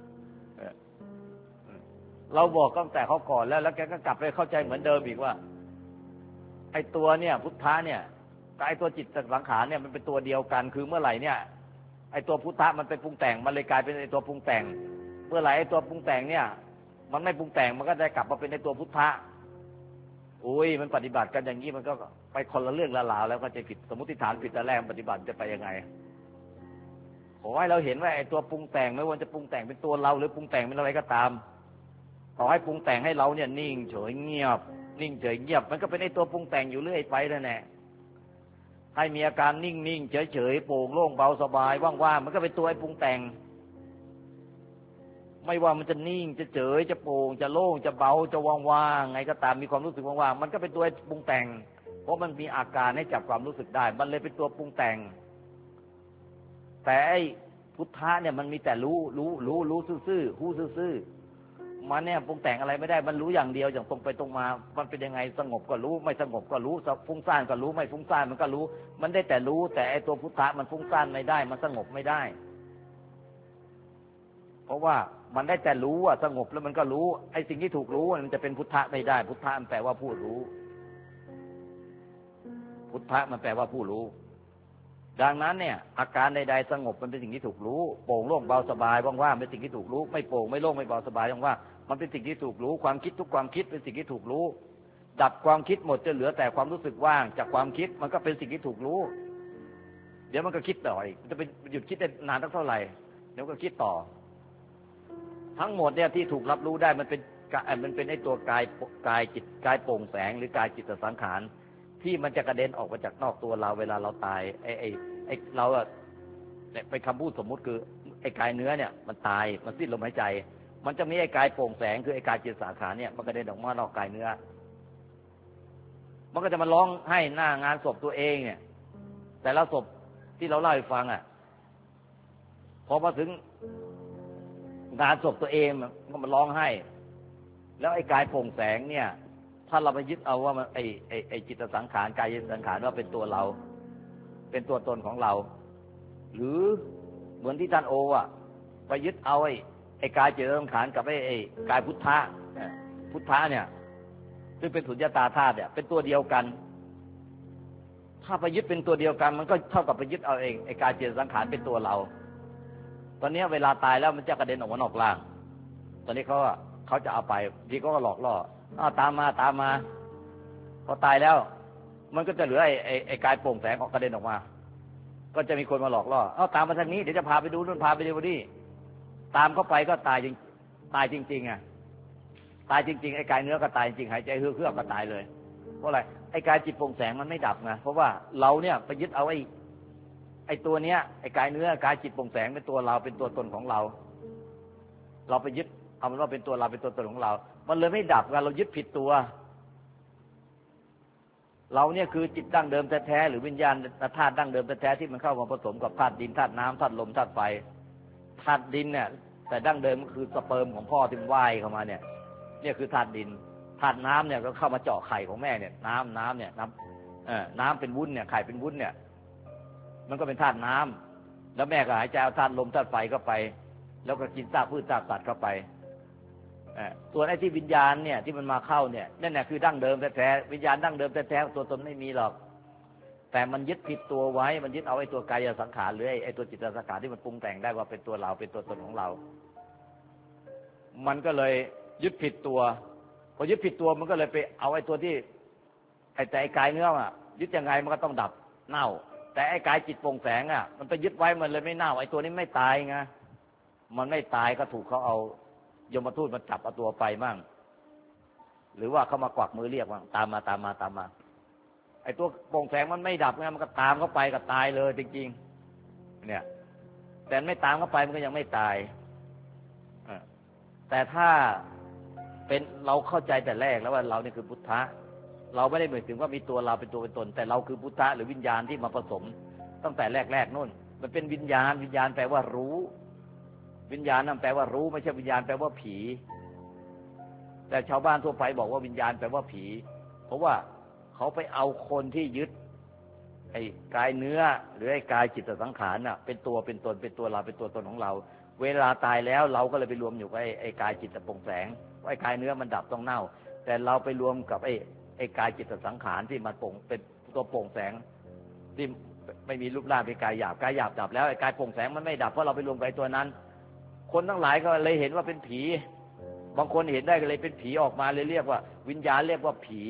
เราบอกตั้งแต่เขาก่อนแล้วแกก็กลับไปเข้าใจเหมือนเดิมอีกว่าไอ้ตัวเนี่ยพุทธะเนี่ยกับไอ้ตัวจิตสังขารเนี่ยมันเป็นตัวเดียวกันคือเมื่อไหร่เนี่ยไอ้ตัวพุทธะมันเป็นปรุงแต่งมันเลยกลายเป็นไอ้ตัวปรุงแต่งเมื่อไหร่ไอ้ตัวปรุงแต่งเนี่ยมันไม่ปรุงแต่งมันก็ได้กลับมาเป็นไอ้ตัวพุทธะอุ้ยมันปฏิบัติกันอย่างนี้มันก็ไปคนละเรื่องละราวแล้วก็จะผิดสมมติฐานผิดแต่แรกปฏิบัติจะไปยังไงขอให้เราเห็นว่าไอ้ตัวปรุงแต่งไม่ว่าจะปรุงแต่งเป็นตัวเราหรือปรุงแต่งเป็นอะไรก็ตามขอให้ปรุงแต่งให้เราเนี่ยนิ่งเฉยเงียบนิ่งเฉยเงียบมันก็เป็นไอ้ตัวปรุงแต่งอยู่เรื่อยไปนั่นแหละให้มีอาการนิ่งๆเฉยๆโปร่งโล่งเบาสบายว่างๆมันก็เป็นตัวไอ้ปรุงแต่งไม่ว่ามันจะนิ่งจะเฉยจะโปร่งจะโล่งจะเบาจะว่างๆไงก็ตามมีความรู้สึกว่างๆมันก็เป็นตัวไอ้ปรุงแต่งเพราะมันมีอาการให้จับความรู้สึกได้มันเลยเป็นตัวปรุงแต่งแต่ไอ้พุทธะเนี่ยมันมีแต่รู้ซื่อๆหูซื่อๆมันเนี่ยปรุงแต่งอะไรไม่ได้มันรู้อย่างเดียวอย่างตรงไปตรงมามันเป็นยังไงสงบก็รู้ไม่สงบก็รู้ฟุ้งซ่านก็รู้ไม่ฟุ้งซ่านมันก็รู้มันได้แต่รู้แต่ไอ้ตัวพุทธะมันฟุ้งซ่านไม่ได้มันสงบไม่ได้เพราะว่ามันได้แต่รู้สงบแล้วมันก็รู้ไอ้สิ่งที่ถูกรู้มันจะเป็นพุทธะไม่ได้พุทธะมันแปลว่าผู้รู้พุทธะมันแปลว่าผู้รู้ดังนั้นเนี่ยอาการใดๆสงบมันเป็นสิ่งที่ถูกรู้โปร่งโล่งเบาสบายว่างๆเป็นสิ่งที่ถูกรู้ไม่โปร่งไม่โล่งไม่เบาสบายว่างๆมันเป็นสิ่งที่ถูกรู้ความคิดทุกความคิดเป็นสิ่งที่ถูกรู้ดับความคิดหมดจะเหลือแต่ความรู้สึกว่างจากความคิดมันก็เป็นสิ่งที่ถูกรู้เดี๋ยวมันก็คิดต่ออีกจะเป็นหยุดคิดได้นานเท่าไหร่เดี๋ยวก็คิดต่อทั้งหมดเนี่ยที่ถูกรับรู้ได้มันเป็นไอ้ตัวกายจิตกายโปร่งแสงหรือกายจิตสังขารที่มันจะกระเด็นออกมาจากนอกตัวเราเวลาเราตายไอ้เราเนี่ยไปคำพูดสมมุติคือไอ้กายเนื้อเนี่ยมันตายมันสิ้นลมหายใจมันจะมีไอ้กายโปร่งแสงคือไอ้กายจิตสังขารเนี่ยมันกระเด็นออกมานอกกายเนื้อมันก็จะมาร้องให้หน้างานศพตัวเองเนี่ยแต่ละศพที่เราเล่าให้ฟังพอมาถึงงานศพตัวเองมันก็มาร้องให้แล้วไอ้กายโปร่งแสงเนี่ยถ้าเราไปยึดเอาว่ามันไอ้จิตสังขารกายสังขารว่าเป็นตัวเราเป็นตัวตนของเราหรือเหมือนที่ท่านโอไปยึดเอาไอ้กายจิตสังขารกับไอ้กายพุทธะเนี่ยซึ่งเป็นสุญญตาธาตุเนี่ยเป็นตัวเดียวกันถ้าไปยึดเป็นตัวเดียวกันมันก็เท่ากับไปยึดเอาไอ้กายจิตสังขารเป็นตัวเราตอนนี้เวลาตายแล้วมันจะกระเด็นออกมานอกร่างตอนนี้เขาจะเอาไปทีเขาก็หลอกล่อตามมาพอตายแล้วมันก็จะเหลือไอ้กายโปร่งแสงออกกระเด็นออกมาก็จะมีคนมาหลอกล่อตามมาทางนี้เดี๋ยวจะพาไปดูนู่นพาไปดูนี่ตามเข้าไปก็ตายจริงตายจริงตายจริงไอ้กายเนื้อก็ตายจริงหายใจเฮือกก็ตายเลยเพราะอะไรไอ้กายจิตโปร่งแสงมันไม่ดับไงเพราะว่าเราเนี่ยไปยึดเอาไอ้ตัวเนี้ยไอ้กายเนื้อกายจิตโปร่งแสงเป็นตัวเราเป็นตัวตนของเราไปยึดเอามันว่าเป็นตัวเราเป็นตัวตนของเรามันเลยไม่ดับกันเรายึดผิดตัวเราเนี่ยคือจิตดั้งเดิมแท้ๆหรือวิญญาณธาตุดั้งเดิมแท้ๆที่มันเข้ามาผสมกับธาตุดินธาตุน้ำธาตุลมธาตุไฟธาตุดินเนี่ยแต่ดั้งเดิมก็คือสเปิร์มของพ่อที่ว่ายเข้ามาเนี่ยคือธาตุดินธาตุน้ำเนี่ยก็เข้ามาเจาะไข่ของแม่เนี่ยน้ำเนี่ยน้ำเป็นวุ้นเนี่ยไข่เป็นวุ้นเนี่ยมันก็เป็นธาตุน้แล้วแม่ก็หายใจเอาธาตุลมธาตุไฟเข้าไปแล้วก็กินซากพืชซากสัตว์เข้าไปส่วนไอ้ที่วิญญาณเนี่ยที่มันมาเข้าเนี่ยนั่นแหละคือดั้งเดิมแท้ๆวิญญาณดั้งเดิมแท้ๆตัวตนไม่มีหรอกแต่มันยึดผิดตัวไว้มันยึดเอาไอ้ตัวกายสังขารหรือไอ้ตัวจิตสังขารที่มันปรุงแต่งได้ว่าเป็นตัวเราเป็นตัวตนของเรามันก็เลยยึดผิดตัวพอยึดผิดตัวมันก็เลยไปเอาไอ้ตัวที่แต่ไอ้กายเนื้ออ่ะยึดยังไงมันก็ต้องดับเน่าแต่ไอ้กายจิตโปร่งแสงอ่ะมันไปยึดไว้มันเลยไม่เน่าไอ้ตัวนี้ไม่ตายไงมันไม่ตายก็ถูกเขาเอายมทูตมาจับเอาตัวไปมั่งหรือว่าเขามากวักมือเรียกว่าตามมาไอ้ตัวโปร่งแสงมันไม่ดับไงมันก็ตามเข้าไปก็ตายเลยจริงๆเนี่ยแต่ไม่ตามเข้าไปมันก็ยังไม่ตายแต่ถ้าเป็นเราเข้าใจแต่แรกแล้วว่าเรานี่คือพุทธะเราไม่ได้หมายถึงว่ามีตัวเราเป็นตัวเป็นตนแต่เราคือพุทธะหรือวิญญาณที่มาผสมตั้งแต่แรกนู่นมันเป็นวิญญาณแปลว่ารู้วิญญาณนั่นแปลว่ารู้ไม่ใช่วิญญาณแปลว่าผีแต่ชาวบ้านทั่วไปบอกว่าวิญญาณแปลว่าผีเพราะว่าเขาไปเอาคนที่ยึดไอ้กายเนื้อหรือไอ้กายจิตสังขารน่ะเป็นตัวเป็นตนเป็นตัวเราเป็นตัวตนของเราเวลาตายแล้วเราก็เลยไปรวมอยู่กับไอ้กายจิตโปร่งแสงไอ้กายเนื้อมันดับต้องเน่าแต่เราไปรวมกับไอ้กายจิตสังขารที่มันเป็นตัวโปร่งแสงที่ไม่มีรูปร่างเป็นกายหยาบดับแล้วไอ้กายโปร่งแสงมันไม่ดับเพราะเราไปรวมกับไอ้ตัวนั้นคนทั้งหลายก็เลยเห็นว่าเป็นผีบางคนเห็นได้ก็เลยเป็นผีออกมาเลยเรียกว่าวิญญาณเรียกว่าผี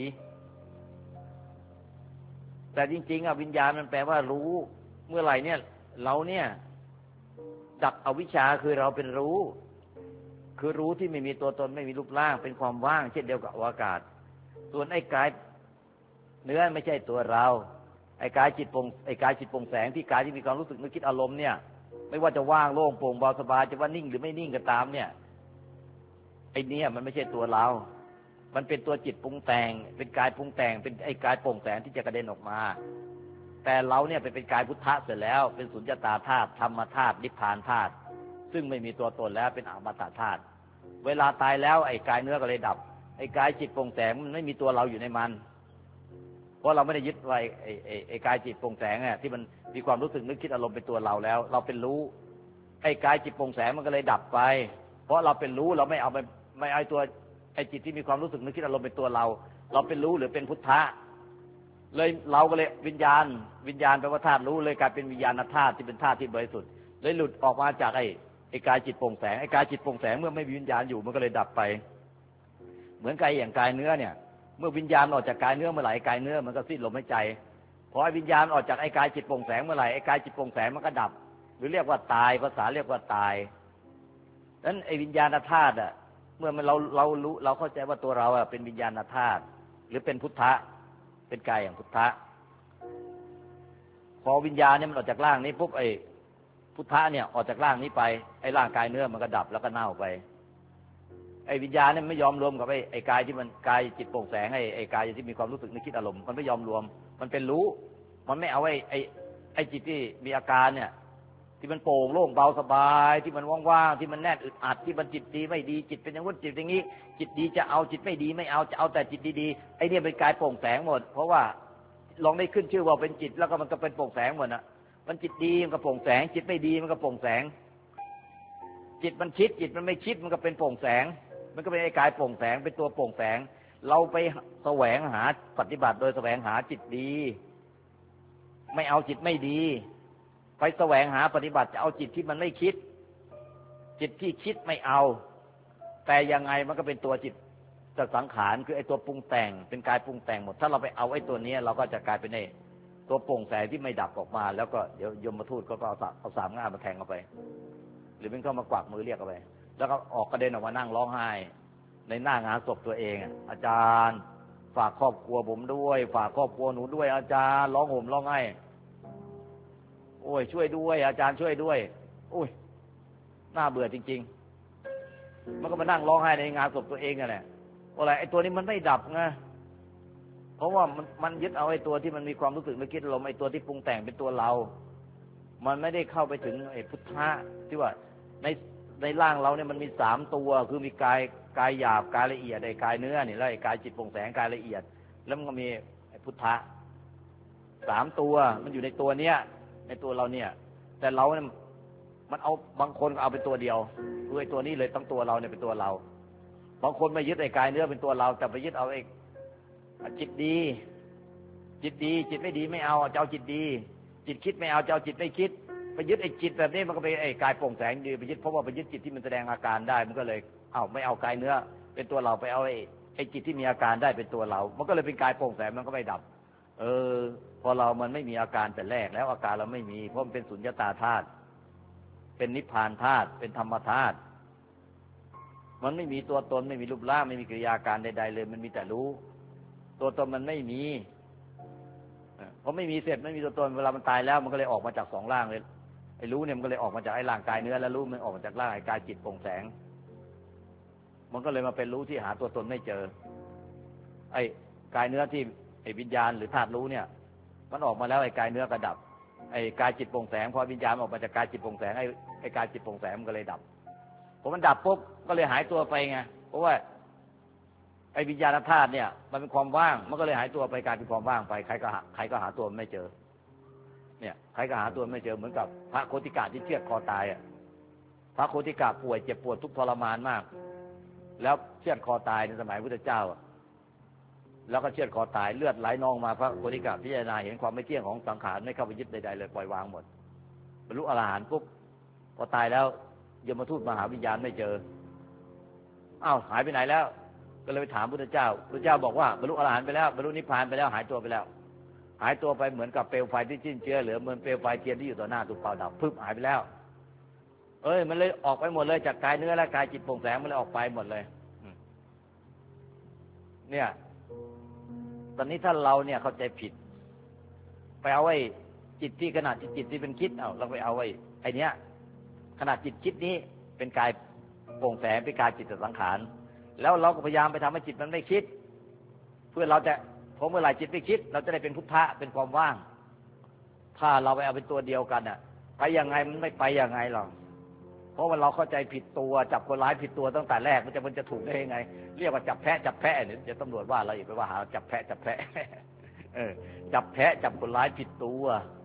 แต่จริงๆวิญญาณมันแปลว่ารู้เมื่อไหร่เนี่ยเราเนี่ยดับอวิชชาคือเราเป็นรู้คือรู้ที่ไม่มีตัวตนไม่มีรูปร่างเป็นความว่างเช่นเดียวกับอากาศส่วนไอ้กายเนื้อไม่ใช่ตัวเราไอ้กายจิตโปร่งแสงที่กายที่มีความรู้สึกนึกคิดอารมณ์เนี่ยไม่ว่าจะว่างโล่งโปร่งเบาสบายจะว่านิ่งหรือไม่นิ่งก็ตามเนี่ยไอ้เนี่ยมันไม่ใช่ตัวเรามันเป็นตัวจิตปรุงแต่งเป็นกายปรุงแต่งเป็นไอ้กายโปร่งแสงที่จะกระเด็นออกมาแต่เราเนี่ยเป็นกายพุทธะเสร็จแล้วเป็นสุญญตาธาตุธรรมธาตุนิพพานธาตุซึ่งไม่มีตัวตนแล้วเป็นอมตะธาตุเวลาตายแล้วไอ้กายเนื้อก็เลยดับไอ้กายจิตโปร่งแสงมันไม่มีตัวเราอยู่ในมันเพราะเราไม่ได้ยึดไว้ไอ้กายจิตโปร่งแสงเนี่ยที่มันมีความรู้สึกนึกคิดอารมณ์เป็นตัวเราแล้วเราเป็นรู้ไอ้กายจิตโปร่งแสงมันก็เลยดับไปเพราะเราเป็นรู้เราไม่เอาตัวไอ้จิตที่มีความรู้สึกนึกคิดอารมณ์เป็นตัวเราเป็นรู้หรือเป็นพุทธะเลยเราก็เลยวิญญาณแปลว่าธาตุรู้เลยกลายเป็นวิญญาณธาตุที่เป็นธาตุที่บริสุทธิ์เลยหลุดออกมาจากไอ้กายจิตโปร่งแสงไอ้กายจิตโปร่งแสงเมื่อไม่มีวิญญาณอยู่มันก็เลยดับไปเหมือนกายอย่างกายเนื้อเนี่ยเมื่อวิญญาณออกจากกายเนื้อเมื่อไหร่กายเนื้อมันก็สิ้นลมหายใจพอไอ้วิญญาณออกจากไอ้กายจิตโปร่งแสงเมื่อไหร่ไอ้กายจิตโปร่งแสงมันก็ดับหรือเรียกว่าตายภาษาเรียกว่าตายนั้นไอ้วิญญาณธาตุเมื่อเรารู้เราเข้าใจว่าตัวเราเป็นวิญญาณธาตุหรือเป็นพุทธะเป็นกายอย่างพุทธะพอวิญญาณเนี่ยมันออกจากร่างนี้ปุ๊บไอ้พุทธะเนี่ยออกจากร่างนี้ไปไอ้ร่างกายเนื้อมันก็ดับแล้วก็เน่าไปไอ้วิญญาณเนี่ยไม่ยอมรวมกับไอ้กายที่มันกายจิตโปร่งแสงไอ้กายที่มีความรู้สึกนึกคิดอารมณ์มันไม่ยอมรวมมันเป็นรู้มันไม่เอาไอ้จิตที่มีอาการเนี่ยที่มันโปร่งโล่งเบาสบายที่มันว่างๆที่มันแน่นอึดอัดที่มันจิตดีไม่ดีจิตเป็นอย่างนู้นจิตอย่างนี้จิตดีจะเอาจิตไม่ดีไม่เอาจะเอาแต่จิตดีๆไอ้เนี่ยเป็นกายโปร่งแสงหมดเพราะว่าลองได้ขึ้นชื่อว่าเป็นจิตแล้วก็มันก็เป็นโปร่งแสงหมดนะมันจิตดีมันก็โปร่งแสงจิตไม่ดีมันก็โปร่งแสงจิตมันคิดจิตมันไม่คิดมันก็เป็นโปร่งแสงมันก็เป็นไอ้กายโปร่งแสงเป็นตัวโปร่งแสงเราไปแสวงหาปฏิบัติโดยแสวงหาจิตดีไม่เอาจิตไม่ดีไปแสวงหาปฏิบัติจะเอาจิตที่มันไม่คิดจิตที่คิดไม่เอาแต่ยังไงมันก็เป็นตัวจิตสังขารคือไอ้ตัวปรุงแต่งเป็นกายปรุงแต่งหมดถ้าเราไปเอาไอ้ตัวนี้เราก็จะกลายเป็นไอ้ตัวโปร่งแสงที่ไม่ดับออกมาแล้วก็เดี๋ยวยมทูตก็เอาสามง่ามมาแทงเข้าไปหรือมันก็มากวักมือเรียกเข้าไปแล้วก็ออกกระเด็นออกมานั่งร้องไห้ในหน้างานศพตัวเองอาจารย์ฝากครอบครัวผมด้วยฝากครอบครัวหนูด้วยอาจารย์ร้องห่มร้องไห้โอ้ยช่วยด้วยอาจารย์ช่วยด้วยโอ้ยน่าเบื่อจริงๆมันก็มานั่งร้องไห้ในงานศพตัวเองนั่นแหละอะไรไอ้ตัวนี้มันไม่ดับไงเพราะว่ามันยึดเอาไอ้ตัวที่มันมีความรู้สึกนึกคิดอารมณ์ไอ้ตัวที่ปรุงแต่งเป็นตัวเรามันไม่ได้เข้าไปถึงไอ้พุทธะที่ว่าในร่างเราเนี่ยมันมี3ตัวคือมีกายหยาบกายละเอียดไอ้กายเนื้อนี่แล้วไอ้กายจิตโปร่งแสงกายละเอียดแล้วมันก็มีไอ้พุทธะ3ตัวมันอยู่ในตัวเนี้ยในตัวเราเนี่ยแต่เราเนี่ยมันเอาบางคนก็เอาเป็นตัวเดียวคือไอ้ตัวนี้เลยต้องตัวเราเนี่ยเป็นตัวเราบางคนไม่ยึดไอ้กายเนื้อเป็นตัวเราแต่ไปยึดเอาไอ้จิตดีจิตดีจิตไม่ดีไม่เอาจะเอาจิตดีจิตคิดไม่เอาจะเอาจิตไม่คิดไปยึดไอ้จิตแบบนี้มันก็ไปไอ้กายโปร่งแสงดีไปยึดเพราะว่าไปยึดจิตที่มันแสดงอาการได้มันก็เลยไม่เอากายเนื้อเป็นตัวเราไปเอาไอ้จิตที่มีอาการได้เป็นตัวเรามันก็เลยเป็นกายโปร่งแสงมันก็ไม่ดับพอเรามันไม่มีอาการแต่แรกแล้วอาการเราไม่มีเพราะมันเป็นสุญญตาธาตุเป็นนิพพานธาตุเป็นธรรมธาตุมันไม่มีตัวตนไม่มีรูปร่างไม่มีกิริยาการใดๆเลยมันมีแต่รู้ตัวตนมันไม่มีพอไม่มีเสร็จไม่มีตัวตนเวลามันตายแล้วมันก็เลยออกมาจากสองร่างเลยไอ้รู้เนี่ยมันก็เลยออกมาจากไอ้ร่างกายเนื้อแล้วรู้มันออกมาจากร่างไอ้กายจิตโปร่งแสงมันก็เลยมาเป็นรู้ที่หาตัวตนไม่เจอไอ้กายเนื้อที่ไอ้วิญญาณหรือธาตุรู้เนี่ยมันออกมาแล้วไอ้กายเนื้อก็ดับไอ้กายจิตโปร่งแสงพอวิญญาณออกมาจากกายจิตโปร่งแสงไอ้กายจิตโปร่งแสงมันก็เลยดับพอมันดับปุ๊บก็เลยหายตัวไปไงเพราะว่าไอ้วิญญาณธาตุเนี่ยมันเป็นความว่างมันก็เลยหายตัวไปกลายเป็นความว่างไปใครก็หาตัวไม่เจอเนี่ยใครก็หาตัวไม่เจอเหมือนกับพระโคติกะที่เชือดคอตายพระโคติกะป่วยเจ็บปวดทุกข์ทรมานมากแล้วเชือดคอตายในสมัยพุทธเจ้าแล้วก็เชือดคอตายเลือดไหลนองมาพระโคติกะพิจารณาเห็นความไม่เที่ยงของสังขารไม่เข้าไปยึดใดๆเลยปล่อยวางหมดบรรลุอรหันต์ปุ๊บพอตายแล้วยมทูตมาหาวิญญาณไม่เจอหายไปไหนแล้วก็เลยไปถามพุทธเจ้าพุทธเจ้าบอกว่าบรรลุอรหันต์ไปแล้วบรรลุนิพพานไปแล้วหายตัวไปแล้วหายตัวไปเหมือนกับเปลวไฟที่สิ้นเชื้อเหลือเหมือนเปลวไฟเทียนที่อยู่ต่อหน้าถูกเป่าดับพึบหายไปแล้วมันเลยออกไปหมดเลยจากกายเนื้อและกายจิตโปร่งแสงมันเลยออกไปหมดเลยเนี่ยตอนนี้ถ้าเราเนี่ยเข้าใจผิดไปเอาไอ้จิตที่ขนาดจิตที่เป็นคิดเราไปเอาไอ้เนี้ยขนาดจิตคิดนี้เป็นกายโปร่งแสงเป็นกายจิตสังขารแล้วเราก็พยายามไปทำให้จิตมันไม่คิดเพื่อเราจะพอเมื่อไหร่จิตไม่คิดเราจะได้เป็นพุทธะเป็นความว่างถ้าเราไปเอาเป็นตัวเดียวกันไปยังไงมันไม่ไปยังไงหรอกเพราะว่าเราเข้าใจผิดตัวจับคนร้ายผิดตัวตั้งแต่แรกมันจะถูกได้ยังไงเรียกว่าจับแพะเนี่ยเดี๋ยวตำรวจว่าเราอีกไปว่าหาจับแพะจับแพะจับคนร้ายผิดตัว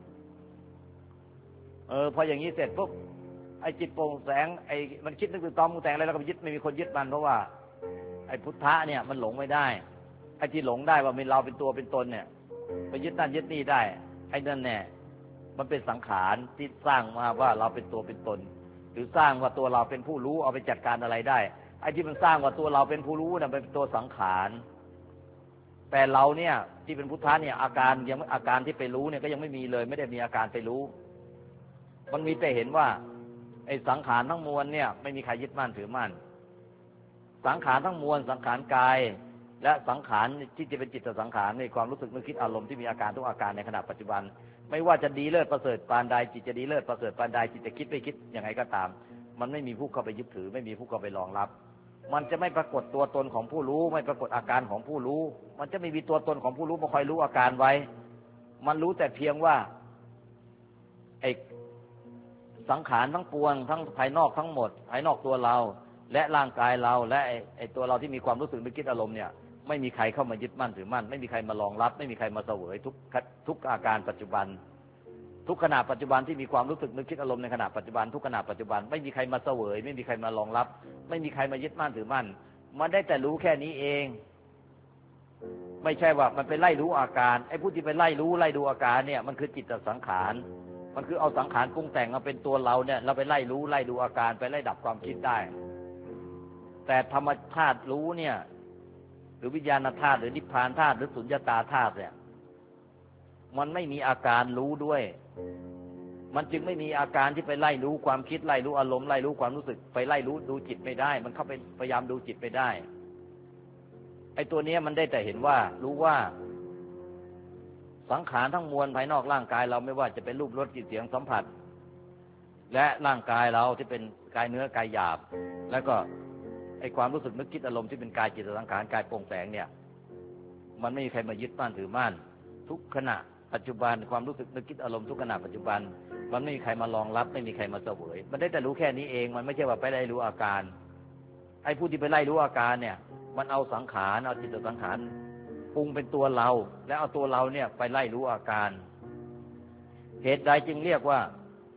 พออย่างนี้เสร็จปุ๊บไอ้จิตโปร่งแสงไอ้มันคิดนึกถึงตอมมุงแต่งอะไรแล้วก็ไปยึดไม่มีคนยึดมันเพราะว่าไอ้พุทธะเนี่ยมันหลงไม่ได้ไอ้ที่หลงได้ว่าเป็นเราเป็นตัวเป็นตนเนี่ยไปยึดนั่นยึดนี่ได้ไอ้นั่นแน่มันเป็นสังขารที่สร้างมาว่าเราเป็นตัวเป็นตนหรือสร้างว่าตัวเราเป็นผู้รู้เอาไปจัดการอะไรได้ไอ้ที่มันสร้างว่าตัวเราเป็นผู้รู้น่ะเป็นตัวสังขารแต่เราเนี่ยที่เป็นพุทธะเนี่ยอาการที่ไปรู้เนี่ยก็ยังไม่มีเลยไม่ได้มีอาการไปรู้มันมีแต่เห็นว่าไอ้สังขารทั้งมวลเนี่ยไม่มีใครยึดมั่นถือมั่นสังขารทั้งมวลสังขารกายและสังขารที่จะเป็นจิตสังขารในความรู้สึกนึกคิดอารมณ์ที่มีอาการทุกอาการในขณะปัจจุบันไม่ว่าจะดีเลิศประเสริฐปานใดจิตจะดีเลิศประเสริฐปานใดจิตจะคิดไม่คิดยังไงก็ตามมันไม่มีผู้เข้าไปยึดถือไม่มีผู้เข้าไปรองรับมันจะไม่ปรากฏตัวตนของผู้รู้ไม่ปรากฏอาการของผู้รู้มันจะไม่มีตัวตนของผู้รู้มาคอยรู้อาการไว้มันรู้แต่เพียงว่าไอ้สังขารทั้งปวงทั้งภายนอกทั้งหมดภายนอกตัวเราและร่างกายเราและไอ้ตัวเราที่มีความรู้สึกนึกคิดอารมณ์เนี่ยไม่มีใครเข้ามายึดมั่นถือมั่นไม่มีใครมารองรับไม่มีใครมาเสวยทุกอาการปัจจุบันทุกขณะปัจจุบันที่มีความรู้สึกนึกคิดอารมณ์ในขณะปัจจุบันทุกขณะปัจจุบันไม่มีใครมาเสวยไม่มีใครมารองรับไม่มีใครมายึดมั่นถือมั่นมันได้แต่รู้แค่นี้เองไม่ใช่ว่ามันไปไล่รู้อาการไอ้ผู้ที่ไปไล่รู้ไล่ดูอาการเนี่ยมันคือจิตสังขารมันคือเอาสังขารปรุงแต่งมาเป็นตัวเราเนี่ยเราไปไล่รู้ไล่ดูอาการไปไล่ดับความคิดได้แต่ธรรมชาติรู้เนี่ยหรือวิญญาณธาตุหรือนิพพานธาตุหรือสุญญตาธาตุเนี่ยมันไม่มีอาการรู้ด้วยมันจึงไม่มีอาการที่ไปไล่รู้ความคิดไล่รู้อารมณ์ไล่รู้ความรู้สึกไปไล่รู้ดูจิตไม่ได้มันเข้าไปพยายามดูจิตไม่ได้ไอ้ตัวนี้มันได้แต่เห็นว่ารู้ว่าสังขารทั้งมวลภายนอกร่างกายเราไม่ว่าจะเป็นรูปรสกลิ่นเสียงสัมผัสและร่างกายเราที่เป็นกายเนื้อกายหยาบแล้วก็ไอ้ความรู้สึกนึกคิดอารมณ์ที่เป็นกายจิตสังขารกายโปร่งแสงเนี่ยมันไม่มีใครมายึดมั่นถือมั่นทุกขณะปัจจุบันความรู้สึกนึกคิดอารมณ์ทุกขณะปัจจุบันมันไม่มีใครมารองรับไม่มีใครมาเสวยมันได้แต่รู้แค่นี้เองมันไม่ใช่ว่าไปไล่รู้อาการไอ้ผู้ที่ไปไล่รู้อาการเนี่ยมันเอาสังขารเอาจิตสังขารปรุงเป็นตัวเราแล้วเอาตัวเราเนี่ยไปไล่รู้อาการเหตุใดจึงเรียกว่า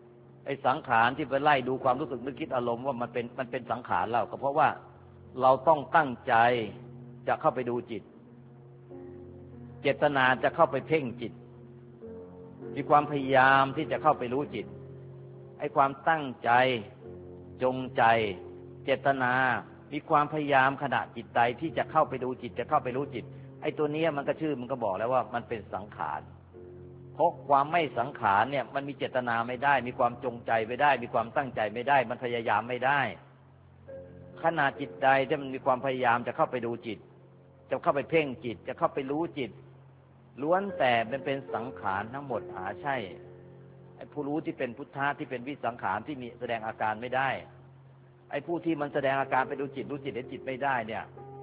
อ้สังขารที่ไปไล่ดูความรู้สึกนึกคิดอารมณ์ว่ามันเป็นสังขารเราก็เพราะว่าเราต้องตั้งใจจะเข้าไปดูจิตเจตนาจะเข้าไปเพ่งจิตมีความพยายามที่จะเข้าไปรู้จิตไอ้ความตั้งใจจงใจเจตนามีความพยายามขณะจิตใจที่จะเข้าไปดูจิตจะเข้าไปรู้จิตไอ้ตัวนี้มันก็ชื่อมันก็บอกแล้วว่ามันเป็นสังขารเพราะความไม่สังขารเนี่ยมันมีเจตนาไม่ได้มีความจงใจไม่ได้มีความตั้งใจไม่ได้มันพยายามไม่ได้ขณะจิตใดที่มันมีความพยายามจะเข้าไปดูจิตจะเข้าไปเพ่งจิตจะเข้าไปรู้จิตล้วนแต่มันเป็นสังขารทั้งหมดหาใช่ไอ้ผู้รู้ที่เป็นพุทธะที่เป็นวิสังขารที่มีแสดงอาการไม่ได้ไอ้ผู้ที่มันแสดงอาการไปดูจิตรู้จิตเห็นจิตไม่ได้เนี่ย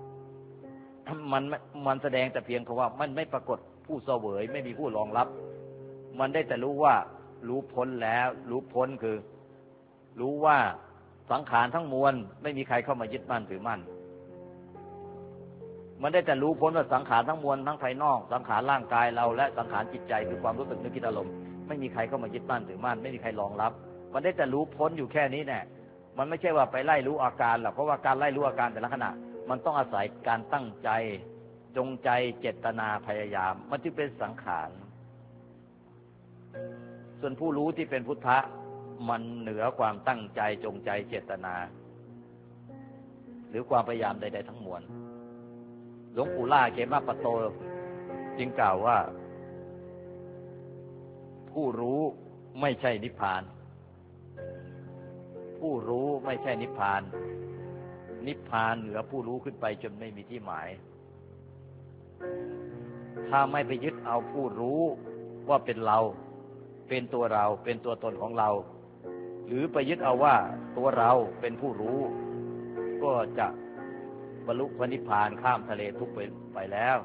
มันแสดงแต่เพียงเพราะว่ามันไม่ปรากฏผู้เสวยไม่มีผู้รองรับมันได้แต่รู้ว่ารู้พ้นแล้วรู้พ้นคือรู้ว่าสังขารทั้งมวลไม่มีใครเข้ามายึดมั่นถือมั่นมันได้แต่รู้พ้นว่าสังขารทั้งมวลทั้งภายนอกสังขารร่างกายเราและสังขารจิตใจคือความรู้สึกนึกคิดอารมณ์ไม่มีใครเข้ามายึดมั่นถือมั่นไม่มีใครรองรับมันได้แต่รู้พ้นอยู่แค่นี้แน่มันไม่ใช่ว่าไปไล่รู้อาการหรอกเพราะว่าการไล่รู้อาการแต่ละขณะมันต้องอาศัยการตั้งใจจงใจเจตนาพยายามมันจึงเป็นสังขารส่วนผู้รู้ที่เป็นพุทธะมันเหนือความตั้งใจจงใจเจตนาหรือความพยายามใดๆทั้งมวลหลวงปู่ล่าเขมาปโตจึงกล่าวว่าผู้รู้ไม่ใช่นิพพานผู้รู้ไม่ใช่นิพพานนิพพานเหนือผู้รู้ขึ้นไปจนไม่มีที่หมายถ้าไม่ไปยึดเอาผู้รู้ว่าเป็นเราเป็นตัวเราเป็นตัวตนของเราหรือไปยึดเอาว่าตัวเราเป็นผู้รู้ก็จะบรรลุพระนิพพานข้ามทะเลทุกข์ไปแล้ว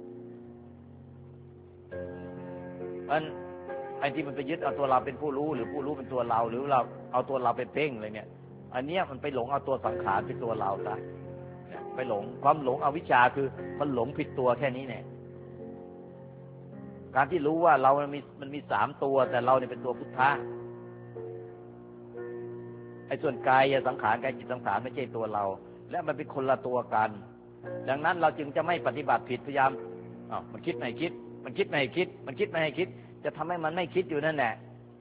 ไอ้ที่มันไปยึดเอาตัวเราเป็นผู้รู้หรือผู้รู้เป็นตัวเราหรือเราเอาตัวเราไปเพ่งอะไรเนี่ยอันเนี้ยมันไปหลงเอาตัวสังขารเป็นตัวเราซะเนี่ยไปหลงความหลงอวิชชาคือมันหลงผิดตัวแค่นี้เนี่ยการที่รู้ว่าเรามันมี3ตัวแต่เราเนี่ยเป็นตัวพุทธะไอ้ส่วนกายสังขารกายจิตสังขารไม่ใช่ตัวเราและมันเป็นคนละตัวกันดังนั้นเราจึงจะไม่ปฏิบัติผิดพยายามมันคิดไม่คิดมันคิดไม่ให้คิดมันคิดไม่ให้คิดจะทำให้มันไม่คิดอยู่นั่นแหละ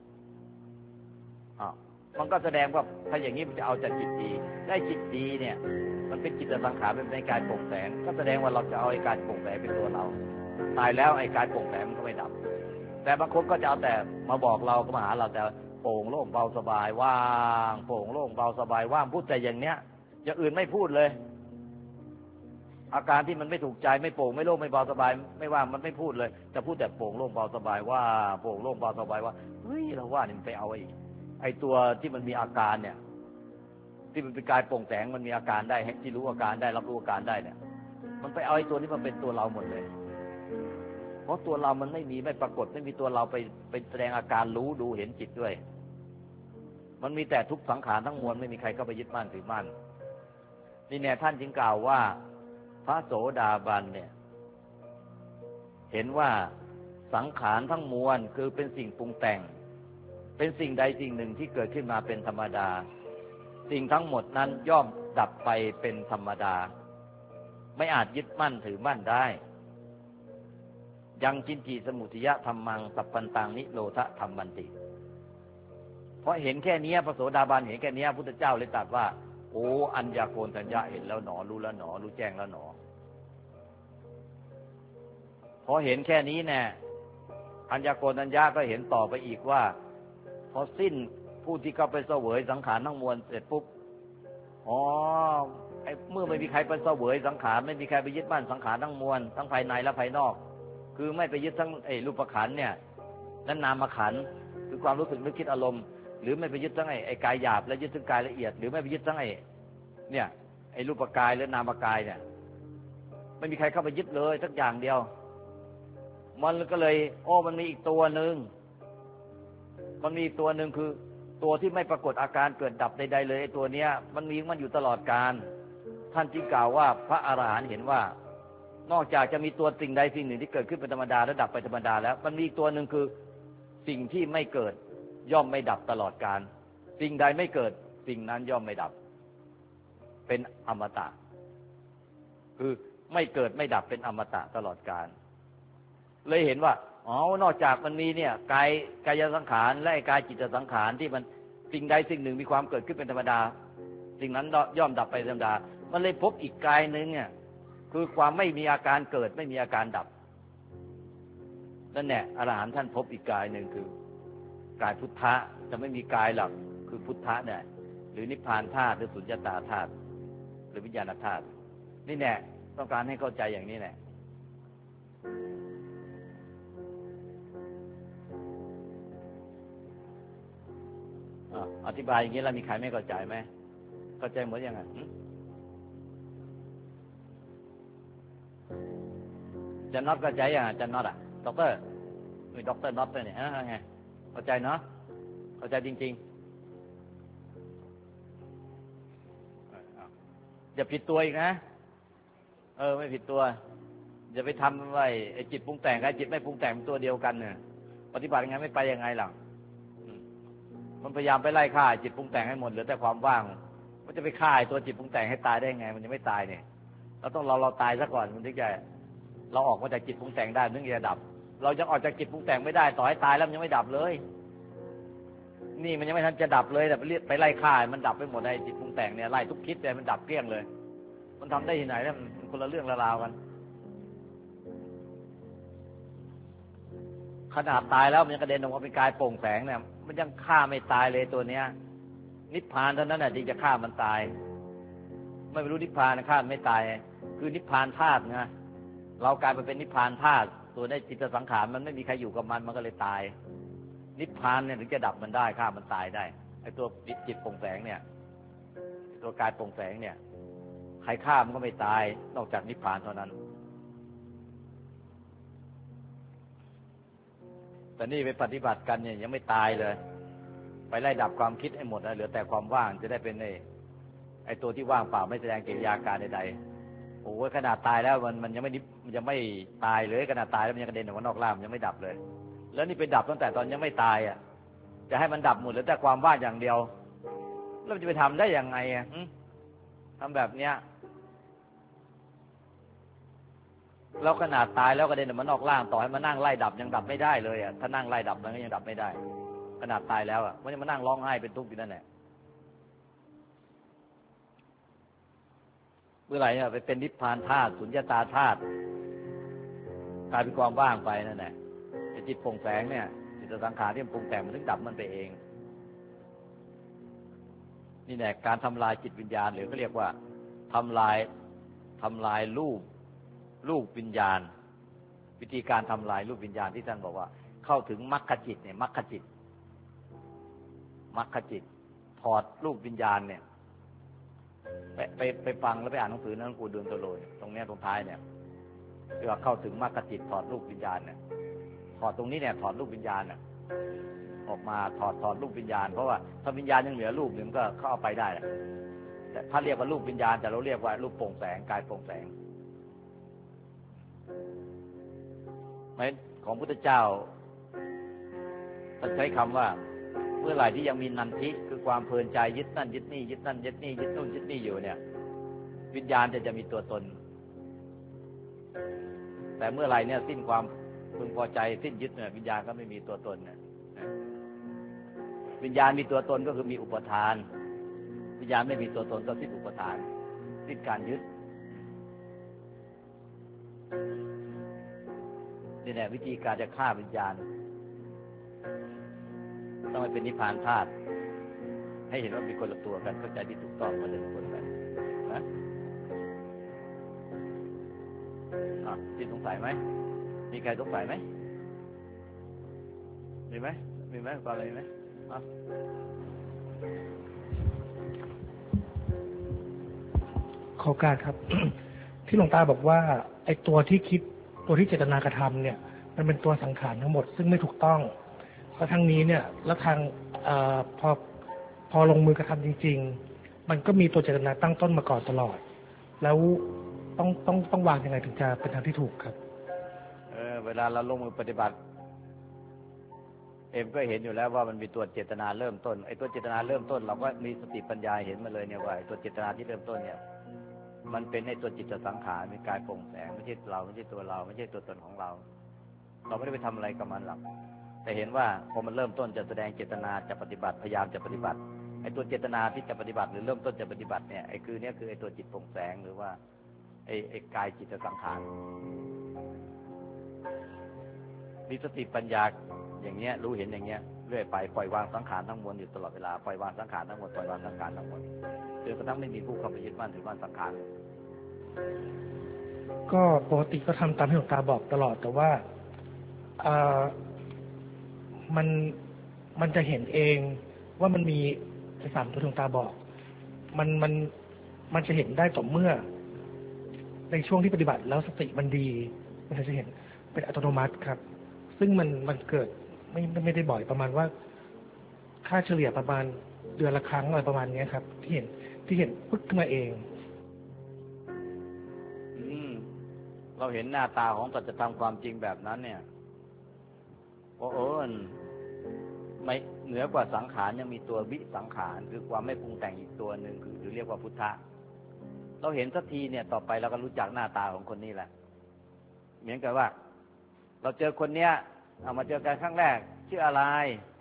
มันก็แสดงว่าถ้าอย่างนี้มันจะเอาแต่จิตดีได้จิตดีเนี่ยมันเป็นจิตสังขารเป็นในการโปร่งแสงก็แสดงว่าเราจะเอาไอ้การโปร่งแสงเป็นตัวเราตายแล้วไอ้การโปร่งแสงมันก็ไม่ดับแต่บางคนก็จะเอาแต่มาบอกเราก็มาหาเราแต่โปร่งโล่งเบาสบายว่างโปร่งโล่งเบาสบายว่างพูดแต่อย่างเนี้ยอย่างอื่นไม่พูดเลยอาการที่มันไม่ถูกใจไม่โปร่งไม่โล่งไม่เบาสบายไม่ว่างมันไม่พูดเลยจะพูดแต่โปร่งโล่งเบาสบายว่าโปร่งโล่งเบาสบายว่าเฮ้ยเราว่านี่มันไปเอาไอ้ตัวที่มันมีอาการเนี่ยที่มันเป็นกายโปร่งแสงมันมีอาการได้ที่รู้อาการได้รับรู้อาการได้เนี่ยมันไปเอาไอ้ตัวนี้มันเป็นตัวเราหมดเลยเพราะตัวเรามันไม่ปรากฏไม่มีตัวเราไปแสดงอาการรู้ดูเห็นจิตด้วยมันมีแต่ทุกสังขารทั้งมวลไม่มีใครเข้าไปยึดมั่นถือมั่นนี่แน่ท่านจึงกล่าวว่าพระโสดาบันเนี่ยเห็นว่าสังขารทั้งมวลคือเป็นสิ่งปรุงแต่งเป็นสิ่งใดสิ่งหนึ่งที่เกิดขึ้นมาเป็นธรรมดาสิ่งทั้งหมดนั้นย่อมดับไปเป็นธรรมดาไม่อาจยึดมั่นถือมั่นได้ยังจินจิสมุทิยะธรรมังสัพพันตังนิโรธธรรมันติเพราะเห็นแค่นี้พระโสดาบันเห็นแค่นี้พุทธเจ้าเลยตรัสว่าโอ้อัญญาโกณทัญญะเห็นแล้วหนอรู้แล้วหนอรู้แจ้งแล้วหนอพอเห็นแค่นี้แน่อัญญาโกณทัญญะก็เห็นต่อไปอีกว่าพอสิ้นผู้ที่เข้าไปเสวยสังขารทั้งมวลเสร็จปุ๊บไอ้เมื่อไม่มีใครไปเสวยสังขารไม่มีใครไปยึดมั่นสังขารทั้งมวลทั้งภายในและภายนอกคือไม่ไปยึดทั้งรูปขันธ์เนี่ยและนามขันธ์คือความรู้สึกนึกคิดอารมณ์หรือไม่ไปยึดทั้งไอ้กายหยาบและยึดทั้งกายละเอียดหรือไม่ไปยึดทั้งไอ้รูปกายและนามกายเนี่ยไม่มีใครเข้าไปยึดเลยสักอย่างเดียวมันก็เลยมันมีอีกตัวหนึ่งมันมีตัวหนึ่งคือตัวที่ไม่ปรากฏอาการเกิดดับใดๆเลยไอ้ตัวเนี้ยมันอยู่ตลอดกาลท่านจึงกล่าวว่าพระอรหันต์เห็นว่านอกจากจะมีตัวสิ่งใดสิ่งหนึ่งที่เกิดขึ้นเป็นธรรมดาและดับไปธรรมดาแล้วมันมีอีกตัวหนึ่งคือสิ่งที่ไม่เกิดย่อมไม่ดับตลอดกาลสิ่งใดไม่เกิดสิ่งนั้นย่อมไม่ดับเป็นอมตะคือไม่เกิดไม่ดับเป็นอมตะตลอดกาลเลยเห็นว่านอกจากมันมีเนี่ยกายสังขารและกายจิตสังขารที่มันสิ่งใดสิ่งหนึ่งมีความเกิดขึ้นเป็นธรรมดาสิ่งนั้นย่อมดับไปธรรมดามันเลยพบอีกกายหนึ่งเนี่ยคือความไม่มีอาการเกิดไม่มีอาการดับนั่นแหละอรหันต์ท่านพบอีกกายหนึ่งคือกายพุทธะจะไม่มีกายหลักคือพุทธะเนี่ยหรือนิพพานธาตุหรือสุญญตาธาตุหรือวิญญาณธาตุนี่แน่ต้องการให้เข้าใจอย่างนี้แหละอธิบายอย่างนี้แล้วมีใครไม่เข้าใจไหมเข้าใจหมดยังไงจะน็อตเข้าใจยังจะน็อตด็อกเตอร์มีด็อกเตอร์น็อตด้วยเนี่ยไงเข้าใจเนาะเข้าใจจริงๆอย่าผิดตัวอีกนะไม่ผิดตัวอย่าไปทำไว้ไอ้จิตปรุงแต่งกับจิตไม่ปรุงแต่งเป็นตัวเดียวกันเนี่ยปฏิบัติยังไงไม่ไปยังไงหรอกมันพยายามไปไล่ฆ่าจิตปรุงแต่งให้หมดเหลือแต่ความว่างมันจะไปฆ่าตัวจิตปรุงแต่งให้ตายได้ไงมันยังไม่ตายเนี่ยเราต้องเราตายซะก่อนมันถึงจะเราออกมาจากจิตปรุงแต่งได้ถึงจะดับเรายังออกจากจิตปรุงแต่งไม่ได้ต่อให้ตายแล้วมันยังไม่ดับเลยนี่มันยังไม่ทันจะดับเลยแต่ไปไล่ฆ่ามันดับไปหมดในจิตปรุงแต่งเนี่ยไล่ทุกคิดแต่มันดับเกลี้ยงเลยมันทำได้ที่ไหนแล้วมันคนละเรื่องละราวกันขนาดตายแล้วมันยังกระเด็นออกมาเป็นกายโปร่งแสงเนี่ยมันยังฆ่าไม่ตายเลยตัวเนี้ยนิพพานเท่านั้นน่ะที่จะฆ่ามันตายไม่รู้นิพพานฆ่าไม่ตายคือนิพพานธาตุนะเรากลายไปเป็นนิพพานธาตุตัวในจิตสังขารมันไม่มีใครอยู่กับมันก็เลยตายนิพพานเนี่ยถึงจะดับมันได้ฆ่ามันตายได้ไอ้ตัวจิตโปร่งแสงเนี่ยตัวกายโปร่งแสงเนี่ยใครฆ่ามันก็ไม่ตายนอกจากนิพพานเท่านั้นแต่นี่ไปปฏิบัติกันเนี่ยยังไม่ตายเลยไปไล่ดับความคิดให้หมดนะเหลือแต่ความว่างจะได้เป็นไอ้ตัวที่ว่างเปล่าไม่แสดงกิริยาการใดๆโอ้ยขนาดตายแล้วมันยังไม่ตายเลยขนาดตายแล้วมันยังกระเด็นออกมานอกร่างมันยังไม่ดับเลยแล้วนี่ไปดับตั้งแต่ตอนยังไม่ตายจะให้มันดับหมดเหลือแต่ความว่างอย่างเดียวแล้วมันจะไปทำได้ยังไงทำแบบเนี้ยเราขนาดตายแล้วกระเด็นออกมานอกร่างต่อให้มานั่งไล่ดับยังดับไม่ได้เลยถ้านั่งไล่ดับมันก็ยังดับไม่ได้ขนาดตายแล้วมันยังมานั่งร้องไห้เป็นทุกข์อยู่นั่นแหละเมื่อไหร่ไปเป็นนิพพานธาตุสุญญตาธาตุกลายเป็นความว่างไปนั่นแหละจิตโปร่งแสงเนี่ยจิตสังขารที่มันปรุงแต่งมันถึงดับมันไปเองนี่แหละการทำลายจิตวิญญาณหรือเขาเรียกว่าทำลายรูปวิญญาณวิธีการทำลายรูปวิญญาณที่ท่านบอกว่าเข้าถึงมรรคจิตเนี่ยมรรคจิตถอดรูปวิญญาณเนี่ยไปฟังแล้วไปอ่านหนังสือหนังกูเดินตัวโลยตรงนี้ตรงท้ายเนี่ยเรียกว่าเข้าถึงมรรคจิตถอดรูปวิญญาณเนี่ยถอดตรงนี้เนี่ยถอดรูปวิญญาณเนี่ยออกมาถอดรูปวิญญาณเพราะว่าถ้าวิญญาณยังเหลือรูปหนึ่งก็เข้าเอาไปได้แหละแต่ถ้าเรียกว่ารูปวิญญาณแต่เราเรียกว่ารูปโปร่งแสงกายโปร่งแสงของพุทธเจ้าท่านใช้คำว่าเมื่อไหร่ที่ยังมีนันทิคือความเพลินใจยึดนั่นยึดนี่ยึดนั่นยึดนี่ยึดนู่นยึดนี่อยู่เนี่ยวิญญาณจะมีตัวตนแต่เมื่อไหร่เนี่ยสิ้นความพึงพอใจสิ้นยึดเนี่ยวิญญาณก็ไม่มีตัวตนเนี่ยวิญญาณมีตัวตนก็คือมีอุปทานวิญญาณไม่มีตัวตนก็สิ้นอุปทานสิ้นการยึดนี่แหละวิธีการจะฆ่าวิญญาณต้องให้เป็นนิพพานธาตุให้เห็นว่ามีคนละตัวกันเข้าใจที่ถูกต้องมาเดินคนกันนะที่สงสัยไหมมีใครสงสัยไหมมีไหมฟังอะไรไหมขอการครับ ที่หลวงตาบอกว่าไอ้ตัวที่คิดตัวที่เจตนากระทำเนี่ยมันเป็นตัวสังขารทั้งหมดซึ่งไม่ถูกต้องแล้วทางนี้เนี่ยแล้วทางพอลงมือกระทำจริงๆมันก็มีตัวเจตนาตั้งต้นมาก่อนตลอดแล้วต้องวางยังไงถึงจะเป็นทางที่ถูกครับเวลาเราลงมือปฏิบัติเอ็มก็เห็นอยู่แล้วว่ามันมีตัวเจตนาเริ่มต้นไอ้ตัวเจตนาเริ่มต้นเราก็มีสติปัญญาเห็นมาเลยเนี่ยว่าไอ้ตัวเจตนาที่เริ่มต้นเนี่ยมันเป็นในตัวจิตสังขารมีกายโปร่งแสงไม่ใช่เราไม่ใช่ตัวเราไม่ใช่ตัวตนของเราเราไม่ได้ไปทำอะไรกับมันหรอกแต่เห็นว่าพอมันเริ่มต้นจะแสดงเจตนาจะปฏิบัติพยายามจะปฏิบัติไอ้ตัวเจตนาที่จะปฏิบัติหรือเริ่มต้นจะปฏิบัติเนี่ยไอ้คือเนี่ยคือไอ้ตัวจิตโปร่งแสงหรือว่าไอ้กายจิตสังขารมีสติปัญญาอย่างเงี้ยรู้เห็นอย่างเงี้ยเรื่อยไปปล่อยวางสังขารทั้งมวลอยู่ตลอดเวลาปล่อยวางสังขารทั้งหมดปล่อยวางสังขารทั้งหมดจนกระทั่งไม่มีผู้เข้าไปยึดมั่นถือมั่นสังขารก็ปกติก็ทำตามที่หลวงตาบอกตลอดแต่ว่ามันจะเห็นเองว่ามันมีไอ้สามตัวที่หลวงตาบอกมันจะเห็นได้ต่อเมื่อในช่วงที่ปฏิบัติแล้วสติมันดีมันจะเห็นเป็นอัตโนมัติครับซึ่งมันเกิดไม่ได้บ่อยประมาณว่าค่าเฉลี่ยประมาณเดือนละครั้งอะไรประมาณนี้ครับที่เห็นปึ๊กขึ้นมาเองเราเห็นหน้าตาของสัจธรรมความจริงแบบนั้นเนี่ยไม่เหนือกว่าสังขารยังมีตัววิสังขารคือความไม่ปรุงแต่งอีกตัวหนึ่งคือหรือเรียกว่าพุทธะเราเห็นสักทีเนี่ยต่อไปเราก็รู้จักหน้าตาของคนนี้แหละเหมือนกับว่าเราเจอคนเนี้ยเอามาเจอกันครั้งแรกชื่ออะไร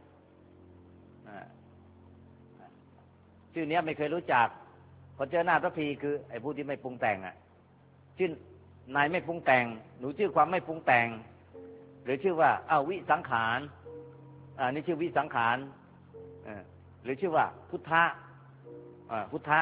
ชื่อเนี้ยไม่เคยรู้จักพอเจอหน้าสักทีคือไอ้ผู้ที่ไม่ปรุงแต่งชื่อนายไม่ปรุงแต่งหนูชื่อความไม่ปรุงแต่งหรือชื่อว่าวิสังขารนี่ชื่อวิสังขารหรือชื่อว่าพุทธะพุทธะ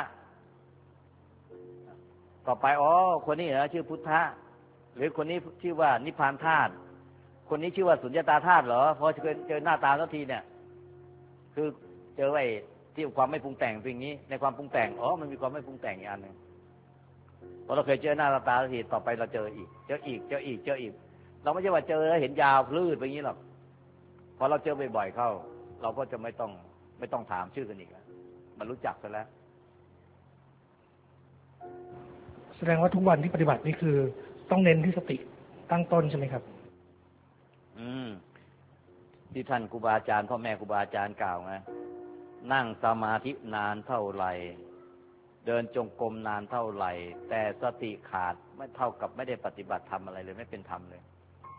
ต่อไปคนนี้เหรอชื่อพุทธะหรือคนนี้ชื่อว่านิพพานธาตุคนนี้ชื่อว่าสุญญตาธาตุเหรอพอเจอหน้าตาสักทีเนี่ยคือเจอไอ้ที่ความไม่ปรุงแต่งเป็นอย่างนี้ในความปรุงแต่งมันมีความไม่ปรุงแต่งอีกอันนึงพอเราเคยเจอหน้าตาสักทีต่อไปเราเจออีกเราไม่ใช่ว่าเจอแล้วเห็นยาวพลื้ดไปอย่างนี้หรอกพอเราเจอบ่อยๆเข้าเราก็จะไม่ต้องถามชื่อกันอีกมันรู้จักซะแล้วแสดงว่าทุกวันที่ปฏิบัตินี่คือต้องเน้นที่สติตั้งต้นใช่ไหมครับที่ท่านครูบาอาจารย์พ่อแม่ครูบาอาจารย์กล่าวไงนั่งสมาธินานเท่าไหร่เดินจงกรมนานเท่าไหร่แต่สติขาดไม่เท่ากับไม่ได้ปฏิบัติธรรมอะไรเลยไม่เป็นธรรมเลย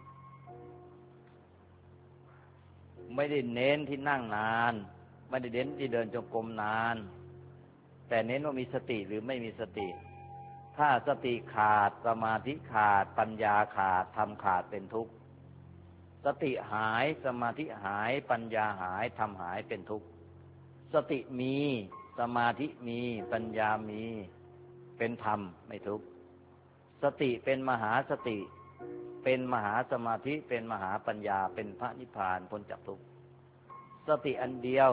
ไม่ได้เน้นที่นั่งนานไม่ได้เน้นที่เดินจงกรมนานแต่เน้นว่ามีสติหรือไม่มีสติถ้าสติขาดสมาธิขาดปัญญาขาดธรรมขาดเป็นทุกข์สติหายสมาธิหายปัญญาหายธรรมหายเป็นทุกข์สติมีสมาธิมีปัญญามีเป็นธรรมไม่ทุกข์สติเป็นมหาสติเป็นมหาสมาธิเป็นมหาปัญญาเป็นพระนิพพานพ้นจากทุกข์สติอันเดียว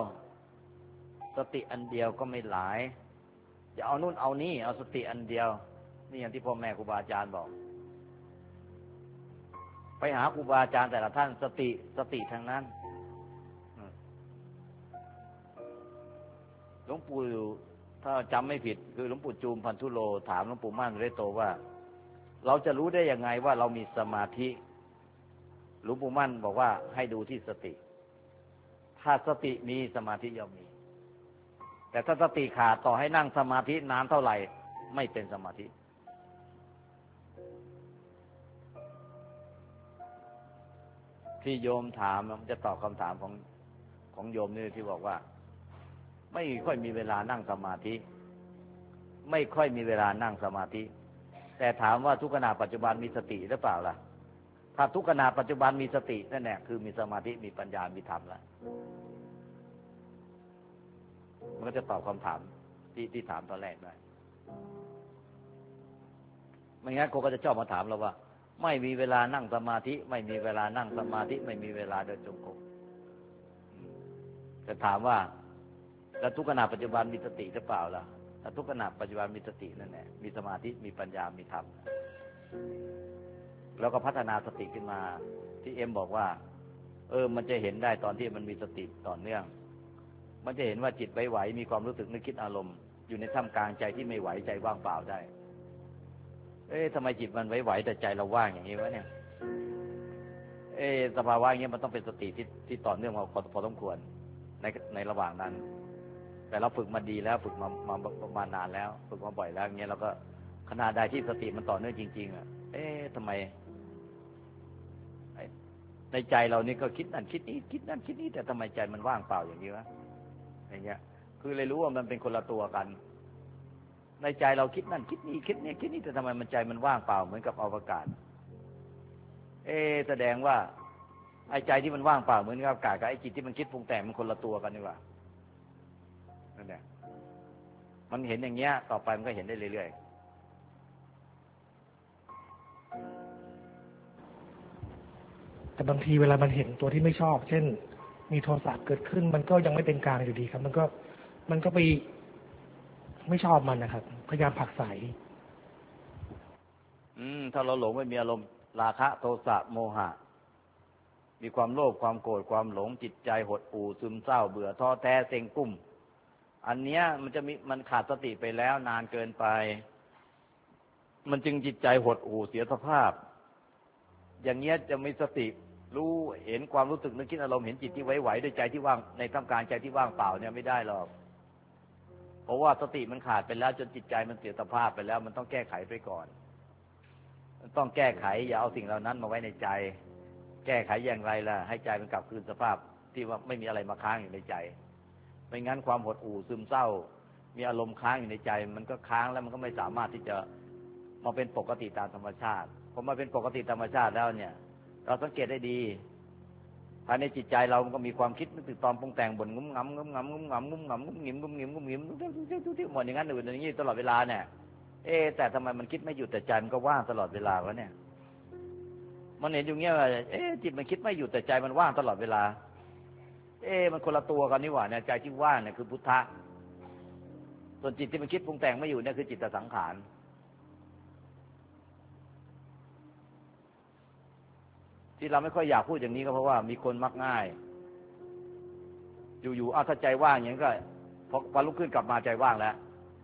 ก็ไม่หลายจะเอานู่นเอานี่เอาสติอันเดียวนี่อย่างที่พ่อแม่ครูบาอาจารย์บอกไปหาครูบาอาจารย์แต่ละท่านสติทางนั้นหลวงปู่ถ้าจำไม่ผิดคือหลวงปู่จูมพันธุโลถามหลวงปู่มั่นเรโตว่าเราจะรู้ได้ยังไงว่าเรามีสมาธิหลวงปู่มั่นบอกว่าให้ดูที่สติถ้าสติมีสมาธิย่อมมีแต่ถ้าสติขาดต่อให้นั่งสมาธินานเท่าไหร่ไม่เป็นสมาธิที่โยมถามมันจะตอบคำถามของโยมนี่ที่บอกว่าไม่ค่อยมีเวลานั่งสมาธิไม่ค่อยมีเวลานั่งสมาธิแต่ถามว่าทุกขณะปัจจุบันมีสติหรือเปล่าล่ะถ้าทุกขณะปัจจุบันมีสตินั่นแหละคือมีสมาธิมีปัญญามีธรรมแล้วมันก็จะตอบคำถามที่ถามตอนแรกได้ไม่งั้นคนก็จะชอบมาถามเราว่าไม่มีเวลานั่งสมาธิไม่มีเวลานั่งสมาธิไม่มีเวลาเดินจงกรมจะถามว่าแล้วทุกขณะปัจจุบันมีสติหรือเปล่าล่ะถ้าทุกขณะปัจจุบันมีสตินั่นแหละมีสมาธิมีปัญญามีธรรมแล้วก็พัฒนาสติขึ้นมาที่เอ็มบอกว่ามันจะเห็นได้ตอนที่มันมีสติต่อเนื่องมันจะเห็นว่าจิตไหวๆมีความรู้สึกนึกคิดอารมณ์อยู่ในท่ามกลางใจที่ไม่ไหวใจว่างเปล่าได้ทำไมจิตมันไหวๆแต่ใจเราว่างอย่างนี้วะเนี่ยสภาวะอย่างเงี้ยมันต้องเป็นสติที่ต่อเนื่องมาพอสมควรในระหว่างนั้นแต่เราฝึกมาดีแล้วฝึกมานานแล้วฝึกมาบ่อยแล้วอย่างเงี้ยเราก็ขณะใดที่สติมันต่อเนื่องจริงๆทำไมในใจเรานี่ก็คิดนั่นคิดนี้คิดนั่นคิดนี้แต่ทำไมใจมันว่างเปล่าอย่างนี้วะอย่างเงี้ยคือเลยรู้ว่ามันเป็นคนละตัวกันในใจเราคิดนั่นคิดนี้คิดนี้คิดนี้แต่ทำไมมันใจมันว่างเปล่าเหมือนกับอวกาศแสดงว่าไอ้ใจที่มันว่างเปล่าเหมือนกับอากาศกับไอ้จิตที่มันคิดปรุงแต่งมันคนละตัวกันนี่ว่านั่นแหละมันเห็นอย่างเงี้ยต่อไปมันก็เห็นได้เรื่อยแต่บางทีเวลามันเห็นตัวที่ไม่ชอบเช่นมีโทสะเกิดขึ้นมันก็ยังไม่เป็นกลางอยู่ดีครับมันก็ไปไม่ชอบมันนะครับพยายามผลักไสถ้าเราหลงไม่มีอารมณ์ราคะโทสะโมหะมีความโลภความโกรธความหลงจิตใจหดหู่ซึมเศร้าเบื่อท้อแท้เซ็งกุ้มอันเนี้ยมันขาดสติไปแล้วนานเกินไปมันจึงจิตใจหดหู่เสียสภาพอย่างเงี้ยจะมีสติรู้เห็นความรู้สึกนึกคิดอารมณ์เห็นจิตที่ไหวๆด้วยใจที่ว่างในท่ามกลางใจที่ว่างเปล่าเนี่ยไม่ได้หรอกเพราะว่าสติมันขาดไปแล้วจนจิตใจมันเสียสภาพไปแล้วมันต้องแก้ไขไปก่อนต้องแก้ไขอย่าเอาสิ่งเหล่านั้นมาไว้ในใจแก้ไขอย่างไรล่ะให้ใจมันกลับคืนสภาพที่ว่าไม่มีอะไรมาค้างอยู่ในใจไม่งั้นความหดหู่ซึมเศร้ามีอารมณ์ค้างอยู่ในใจมันก็ค้างแล้วมันก็ไม่สามารถที่จะมาเป็นปกติตามธรรมชาติพอมาเป็นปกติธรรมชาติแล้วเนี่ยเราสังเกตได้ดีภายในจิตใจเรามันก็มีความคิดนึกถึงตอนปรุงแต่งบ่นงุ้มงำงุ้มงำงุ้มงำงุ้มงำงุ้มงิมงุ้มงิมงุ้มงิมทุกหมดอย่างนั้นอื่นอย่างนี้ตลอดเวลาเนี่ยแต่ทำไมมันคิดไม่หยุดแต่ใจมันก็ว่างตลอดเวลาวะเนี่ยมันเห็นอยู่เงี้ยว่าจิตมันคิดไม่หยุดแต่ใจมันว่างตลอดเวลามันคนละตัวกันนี่หว่าเนี่ยใจที่ว่างเนี่ยคือพุทธะส่วนจิตที่มันคิดปรุงแต่งไม่อยู่เนี่ยคือจิตตสังขารที่เราไม่ค่อยอยากพูดอย่างนี้ก็เพราะว่ามีคนมักง่ายอยู่ๆถ้าใจว่างอย่างนี้ก็พอลุกขึ้นกลับมาใจว่างแล้ว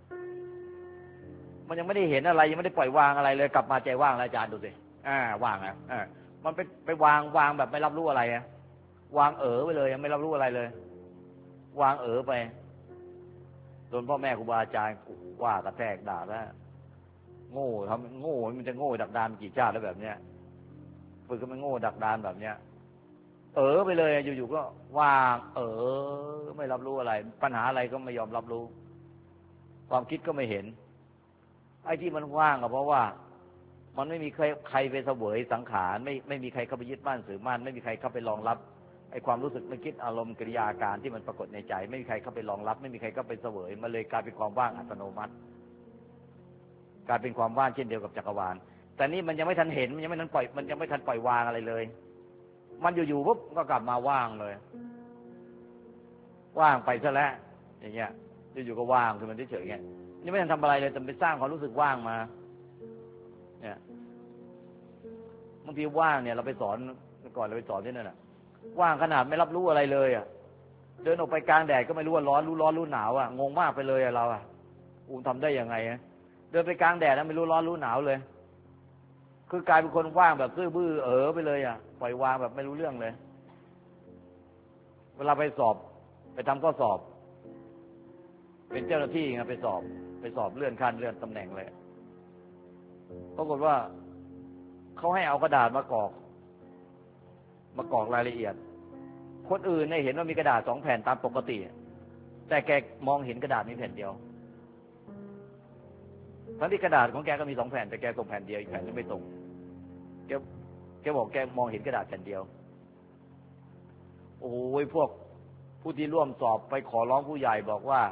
มันยังไม่ได้เห็นอะไรยังไม่ได้ปล่อยวางอะไรเลยกลับมาใจว่างแล้วอาจารย์ดูสิว่างแล้วมันไปวางแบบไม่รับรู้อะไรวางไปเลยยังไม่รับรู้อะไรเลยวางไปโดนพ่อแม่ครูบาอาจารย์ว่ากระแทกด่าแล้วโง่ทำโง่มันจะโง่ดักดานกี่ชาติแล้วแบบเนี้ยฝึกก็มันโง่ดักดานแบบเนี้ยไปเลยอยู่ๆก็ว่างไม่รับรู้อะไรปัญหาอะไรก็ไม่ยอมรับรู้ความคิดก็ไม่เห็นไอ้ที่มันว่างก็เพราะว่ามันไม่มีใครไปเสวยสังขารไม่มีใครเข้าไปยึดมั่นถือมั่นไม่มีใครเข้าไปรองรับไอ้ความรู้สึกนึกคิดอารมณ์กิริยาการที่มันปรากฏในใจไม่มีใครเข้าไปรองรับไม่มีใครเข้าไปเสวยมันเลยกลายเป็นความว่างอัตโนมัติกลายเป็นความว่างเช่นเดียวกับจักรวาลแต่นี่มันยังไม่ทันเห็นมันยังไม่ทันปล่อยวางอะไรเลยมันอยู่ๆปุ๊บก็กลับมาว่างเลยว่างไปซะแล้วอย่างเงี้ยอยู่ๆก็ว่างคือมันเฉยๆเงี้ยนี่ไม่ทันทำอะไรเลยแต่ไปสร้างความรู้สึกว่างมาเนี่ยบางทีว่างเนี่ยเราไปสอนก่อนเราไปสอนที่นั่นน่ะว่างขนาดไม่รับรู้อะไรเลยเดินออกไปกลางแดดก็ไม่รู้ว่าร้อนรู้หนาวงงมากไปเลยเราทำได้ยังไงเดินไปกลางแดดแล้วไม่รู้ร้อนรู้หนาวเลยคือกลายเป็นคนว่างแบบซื่อบื้อไปเลยปล่อยวางแบบไม่รู้เรื่องเลยเวลาไปสอบไปทำข้อสอบเป็นเจ้าหน้าที่ไงไปสอบเลื่อนขั้นเลื่อนตำแหน่งเลยปรากฏว่าเขาให้เอากระดาษมากรอกรายละเอียดคนอื่นเนี่ยเห็นว่ามีกระดาษ2 แผ่นตามปกติแต่แกมองเห็นกระดาษนี้แผ่นเดียวทั้งที่กระดาษของแกก็มี2 แผ่นแต่แกส่งแผ่นเดียวอีกแผ่นนึงไม่ส่งแกบอกแกมองเห็นกระดาษแผ่นเดียวโอ้ยพวกผู้ที่ร่วมสอบไปขอร้องผู้ใหญ่บอกว่า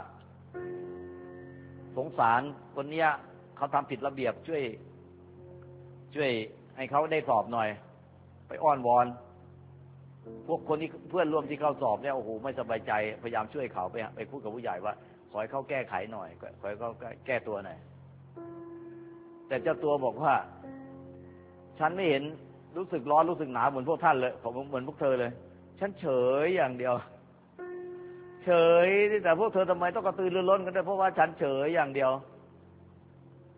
สงสารคนเนี้ยเขาทำผิดระเบียบช่วยให้เขาได้สอบหน่อยไปอ้อนวอนพวกคนที่เพื่อนร่วมที่เขาสอบเนี่ยโอ้โหไม่สบายใจพยายามช่วยเขาไปพูดกับผู้ใหญ่ว่าขอให้เขาแก้ไขหน่อยขอให้เขาแก้ตัวหน่อยแต่เจ้าตัวบอกว่าฉันไม่เห็นรู้สึกร้อนรู้สึกหนาวเหมือนพวกท่านเลยผมเหมือนพวกเธอเลยฉันเฉยอย่างเดียวเฉยแต่พวกเธอทำไมต้องกระตือรือร้นกันด้วยเพราะว่าฉันเฉยอย่างเดียว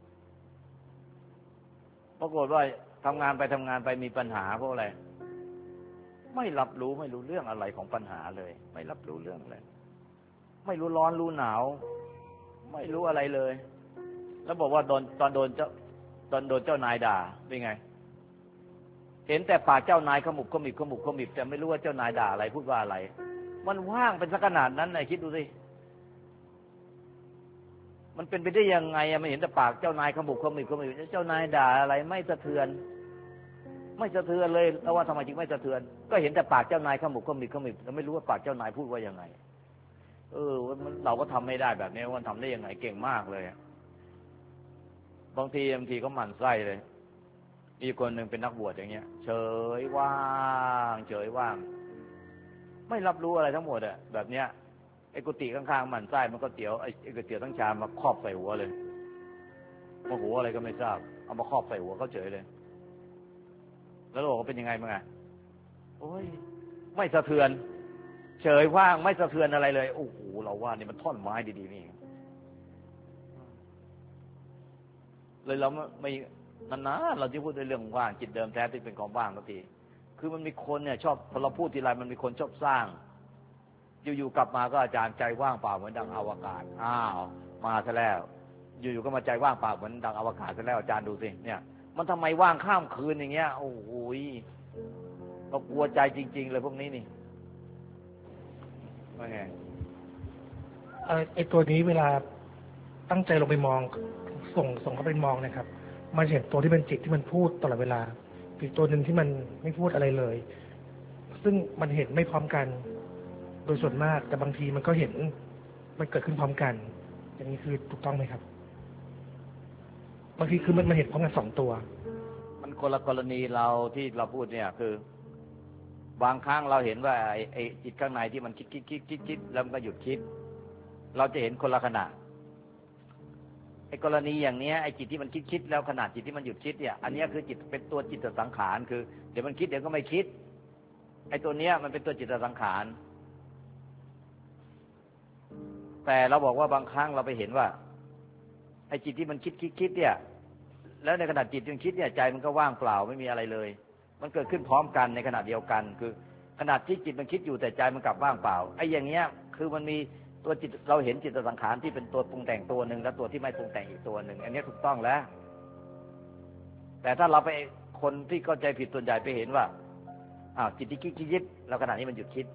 ปรากฏว่าทำงานไปมีปัญหาเพราะอะไรไม่รับรู้ไม่รู้เรื่องอะไรของปัญหาเลยไม่รับรู้เรื่องเลยไม่รู้ร้อนรู้หนาวไม่รู้อะไรเลยแล้วบอกว่าตอนโดนเจ้านายด่าเป็นไงเห็นแต่ปากเจ้านายขมุบขมิบขมุบขมิบแต่ไม่รู้ว่าเจ้านายด่าอะไรพูดว่าอะไรมันว่างเป็นสักขนาดนั้นไหนคิดดูสิมันเป็นไปได้ยังไงไม่เห็นแต่ปากเจ้านายขมุบขมิบขมิบเจ้านายด่าอะไรไม่สะเทือนเลยแล้วว่าทำไมจึงไม่สะเทือนก็เห็นแต่ปากเจ้านายขมุบขมิบขมิบแต่ไม่รู้ว่าปากเจ้านายพูดว่ายังไงเราก็ทำไม่ได้แบบนี้มันทำได้ยังไงเก่งมากเลยบางทีก็หมั่นไส้เลยมีคนหนึ่งเป็นนักบวชอย่างเงี้ยเฉยว่างไม่รับรู้อะไรทั้งหมดอะแบบเนี้ยไอ้กุฏิข้างๆหมั่นไส้มันก็เตี๋ยวไอ้ก๋วยเตี๋ยวทั้งชามมาครอบใส่หัวเลยโมโหอะไรก็ไม่ทราบเอามาครอบใส่หัวเขาเฉยเลยแล้วบอกว่าเป็นยังไงมั้งโอ้ยไม่สะเทือนเฉยว่างไม่สะเทือนอะไรเลยโอ้โหเราว่านี่มันท่อนไม้ดีๆนี่เลยเราไม่นานๆเราจะพูดในเรื่องว่างจิตเดิมแท้ที่เป็นของว่างทันทีคือมันมีคนเนี่ยชอบพอเราพูดทีไรมันมีคนชอบสร้างอยู่ๆกลับมาก็อาจารย์ใจว่างเปล่าเหมือนดังอวกาศอ้าวมาซะแล้วอยู่ๆก็มาใจว่างเปล่าเหมือนดังอวกาศซะแล้วอาจารย์ดูสิเนี่ยมันทำไมว่างข้ามคืนอย่างเงี้ยโอ้โหเรากลัวใจจริงๆเลยพวกนี้นี่ว่าไงไอ้ตัวนี้เวลาตั้งใจลงไปมองส่งเข้าไปมองนะครับมันเห็นตัวที่เป็นจิตที่มันพูดตลอดเวลาอีกตัวหนึ่งที่มันไม่พูดอะไรเลยซึ่งมันเห็นไม่พร้อมกันโดยส่วนมากแต่บางทีมันก็เห็นมันเกิดขึ้นพร้อมกันอย่างนี้คือถูกต้องไหมครับบางทีคือมันเห็นพร้อมกัน2ตัวมันคนละกรณีเราที่เราพูดเนี่ยคือบางครั้งเราเห็นว่าไอ้จิตข้างในที่มันคิดแล้วมันก็หยุดคิดเราจะเห็นคนละขณะไอ้กรณีอย่างนี้ไอ้จิตที่มันคิดแล้วขนาดจิตที่มันหยุดคิดเนี่ยอันนี้คือจิตเป็นตัวจิตสังขารคือเดี๋ยวมันคิดเดี๋ยวก็ไม่คิดไอ้ตัวเนี้ยมันเป็นตัวจิตสังขารแต่เราบอกว่าบางครั้งเราไปเห็นว่าไอ้จิตที่มันคิดเนี่ยแล้วในขณะจิตมันคิดเนี่ยใจมันก็ว่างเปล่าไม่มีอะไรเลยมันเกิดขึ้นพร้อมกันในขณะเดียวกันคือขณะที่จิตมันคิดอยู่แต่ใจมันกลับว่างเปล่าไอ้อย่างเงี้ยคือมันมีตัวจิตเราเห็นจิตสังขารที่เป็นตัวปรุงแต่งตัวหนึ่งและตัวที่ไม่ปรุงแต่งอีกตัวหนึ่งอันนี้ถูกต้องแล้วแต่ถ้าเราไปคนที่เข้าใจผิดส่วนใหญ่ไปเห็นว่าจิตที่คิดแล้วขณะนี้มันหยุดคิด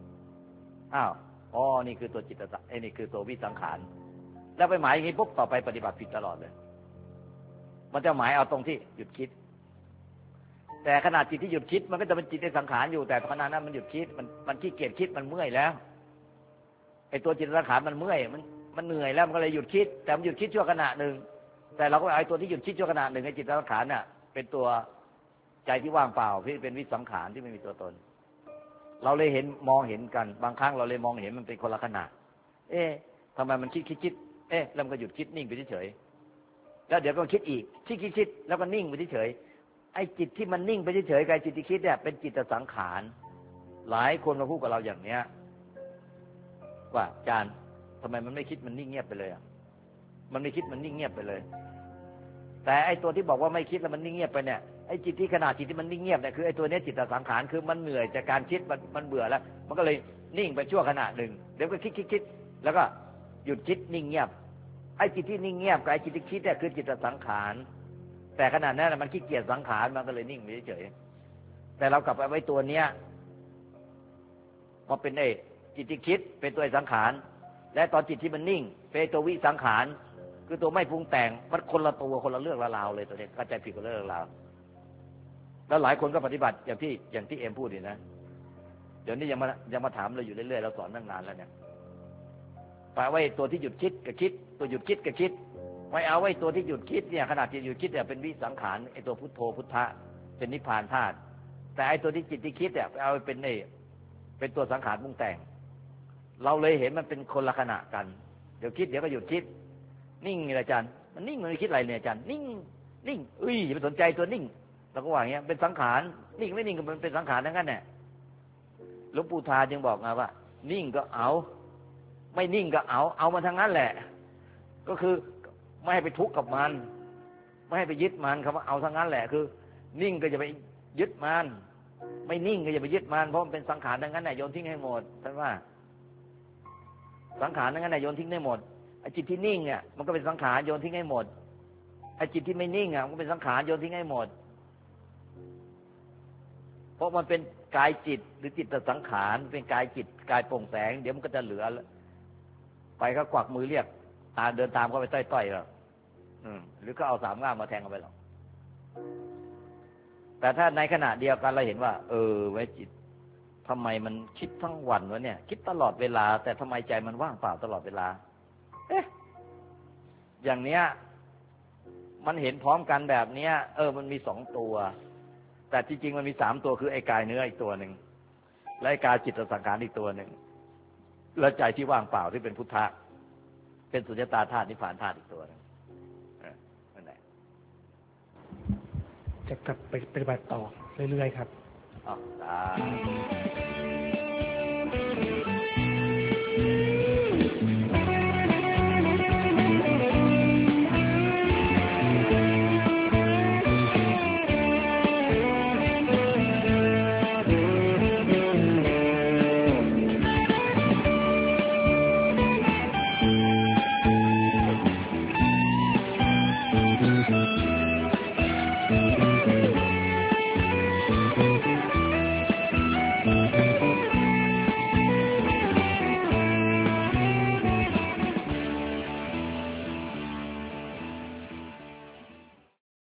นี่คือตัวจิตนี่คือตัววิสังขารแล้วไปหมายอย่างนี้ปุ๊บต่อไปปฏิบัติผิดตลอดเลยมันจะหมายเอาตรงที่หยุดคิดแต่ขณะจิตที่หยุดคิดมันก็จะเป็นจิตในสังขารอยู่แต่ขณะนั้นมันหยุดคิดมันขี้เกียจคิดมันเมื่อยแล้วไอ้ตัวจิตสังขารมันเมื่อยมันเหนื่อยแล้วมันก็เลยหยุดคิดแต่มันหยุดคิดชั่วขณะหนึ่งแต่เราก็เอาไอ้ตัวที่หยุดคิดชั่วขณะหนึ่งไอ้จิตสังขารน่ะเป็นตัวใจที่ว่างเปล่าที่เป็นวิสังขารที่ไม่มีตัวตนเราเลยมองเห็นกันบางครั้งเราเลยมองเห็นมันเป็นคนละขณะทำไมมันคิดแล้วมันก็หยุดคิดนิ่งไปเฉยๆแล้วเดี๋ยวก็คิดอีกคิดแล้วก็นิ่งไปเฉยๆไอ้จิตที่มันนิ่งไปเฉยๆกับจิตที่คิดเนี่ยเป็นจิตสังขารหลายคนมาพูดกับเราอย่างเนี้ยว่าอาจารย์ทำไมมันไม่คิดมันนิ่งเงียบไปเลยมันไม่คิดมันนิ่งเงียบไปเลยแต่ไอ้ตัวที่บอกว่าไม่คิดแล้วมันนิ่งเงียบไปเนี่ยไอ้จิตที่ขณะจิตที่มันนิ่งเงียบเนี่ยคือไอ้ตัวนี้จิตสังขารคือมันเหนื่อยจากการคิดมันเบื่อแล้วมันก็เลยนิ่งไปชั่วขณะหนึ่งเดี๋ยวก็คิดแล้วก็หยุดคิดนิ่งเงียบไอ้จิตที่นิ่งเงียบกับไอ้จิตที่คิดเนี่ยคือจิตสังขารแต่ขณะนั้นมันขี้เกียจสังขารมันก็เลยนิ่งไปเฉยแต่เรากลับไปไว้ตัวเนี้ยมาเป็นจิตที่คิดเป็นตัวสังขารและตอนจิตที่มันนิ่งเป็นตัววิสังขารคือตัวไม่ปรุงแต่งมันคนละตัวคนละเรื่องละราวเลยตัวนี้เข้าใจผิดคนละเรื่องราวแล้วหลายคนก็ปฏิบัติอย่างที่เอ็มพูดนี่นะเดี๋ยวนี้ยังมาถามเราอยู่เรื่อยๆเราสอนตั้งนานแล้วเนี่ยแปลว่าตัวที่หยุดคิดกับคิดตัวหยุดคิดกับคิดไม่เอาไว้ตัวที่หยุดคิดเนี่ยขนาดที่หยุดคิดเนี่ยเป็นวิสังขารไอ้ตัวพุทโธพุทธะเป็นนิพพานธาตุแต่ไอ้ตัวที่จิตที่คิดเนี่ยเอาเป็นตัวสังขารปรุงแต่งเราเลยเห็นมันเป็นคนละขณะกันเดี๋ยวคิดเดี๋ยวก็หยุดคิดนิ่งเลยอาจารย์มันนิ่งมันไม่คิดอะไรเนี่ยอาจารย์นิ่งอย่าไปสนใจตัวนิ่งเราก็ว่าอย่างเงี้ยเป็นสังขารนิ่งไม่นิ่งก็มันเป็นสังขารทั้งนั้นแหละหลวงปู่ทาจึงบอกไงว่านิ่งก็เอาไม่นิ่งก็เอามาทั้งนั้นแหละก็คือไม่ให้ไปทุกข์กับมันไม่ให้ไปยึดมันคำว่าเอาทั้งนั้นแหละคือนิ่งก็จะไปยึดมันไม่นิ่งก็อย่าไปยึดมันเพราะมันเป็นสังขารดังนั้นโยนทิ้งให้หมดท่านว่าสังขารดังนั้นโยนทิ้งได้หมดไอ้จิตที่นิ่งเนี่ยมันก็เป็นสังขารโยนทิ้งให้หมดไอ้จิตที่ไม่นิ่งมันก็เป็นสังขารโยนทิ้งให้หมดเพราะมันเป็นกายจิตหรือจิตสังขารเป็นกายจิตกายโปร่งแสงเดี๋ยวมันก็จะเหลือไปก็กวักมือเรียกเดินตามเขาไปต้อยๆแล้วหรือก็เอาสามง่ามมาแทงเอาไปหรอกแต่ถ้าในขณะเดียวกันเราเห็นว่าไว้จิตทำไมมันคิดทั้งวันวะเนี่ยคิดตลอดเวลาแต่ทำไมใจมันว่างเปล่าตลอดเวลาอย่างเนี้ยมันเห็นพร้อมกันแบบเนี้ยมันมีสองตัวแต่จริงๆมันมีสามตัวคือไอ้กายเนื้ออีกตัวหนึ่งและไอ้กายจิตสังขารอีกตัวหนึ่งและใจที่ว่างเปล่าที่เป็นพุทธะเป็นสุญญตาธาตุนิพพานธาตุอีกตัวหนึ่งนั่นแหละจะกลับไปปฏิบัติต่อเรื่อยๆครับได้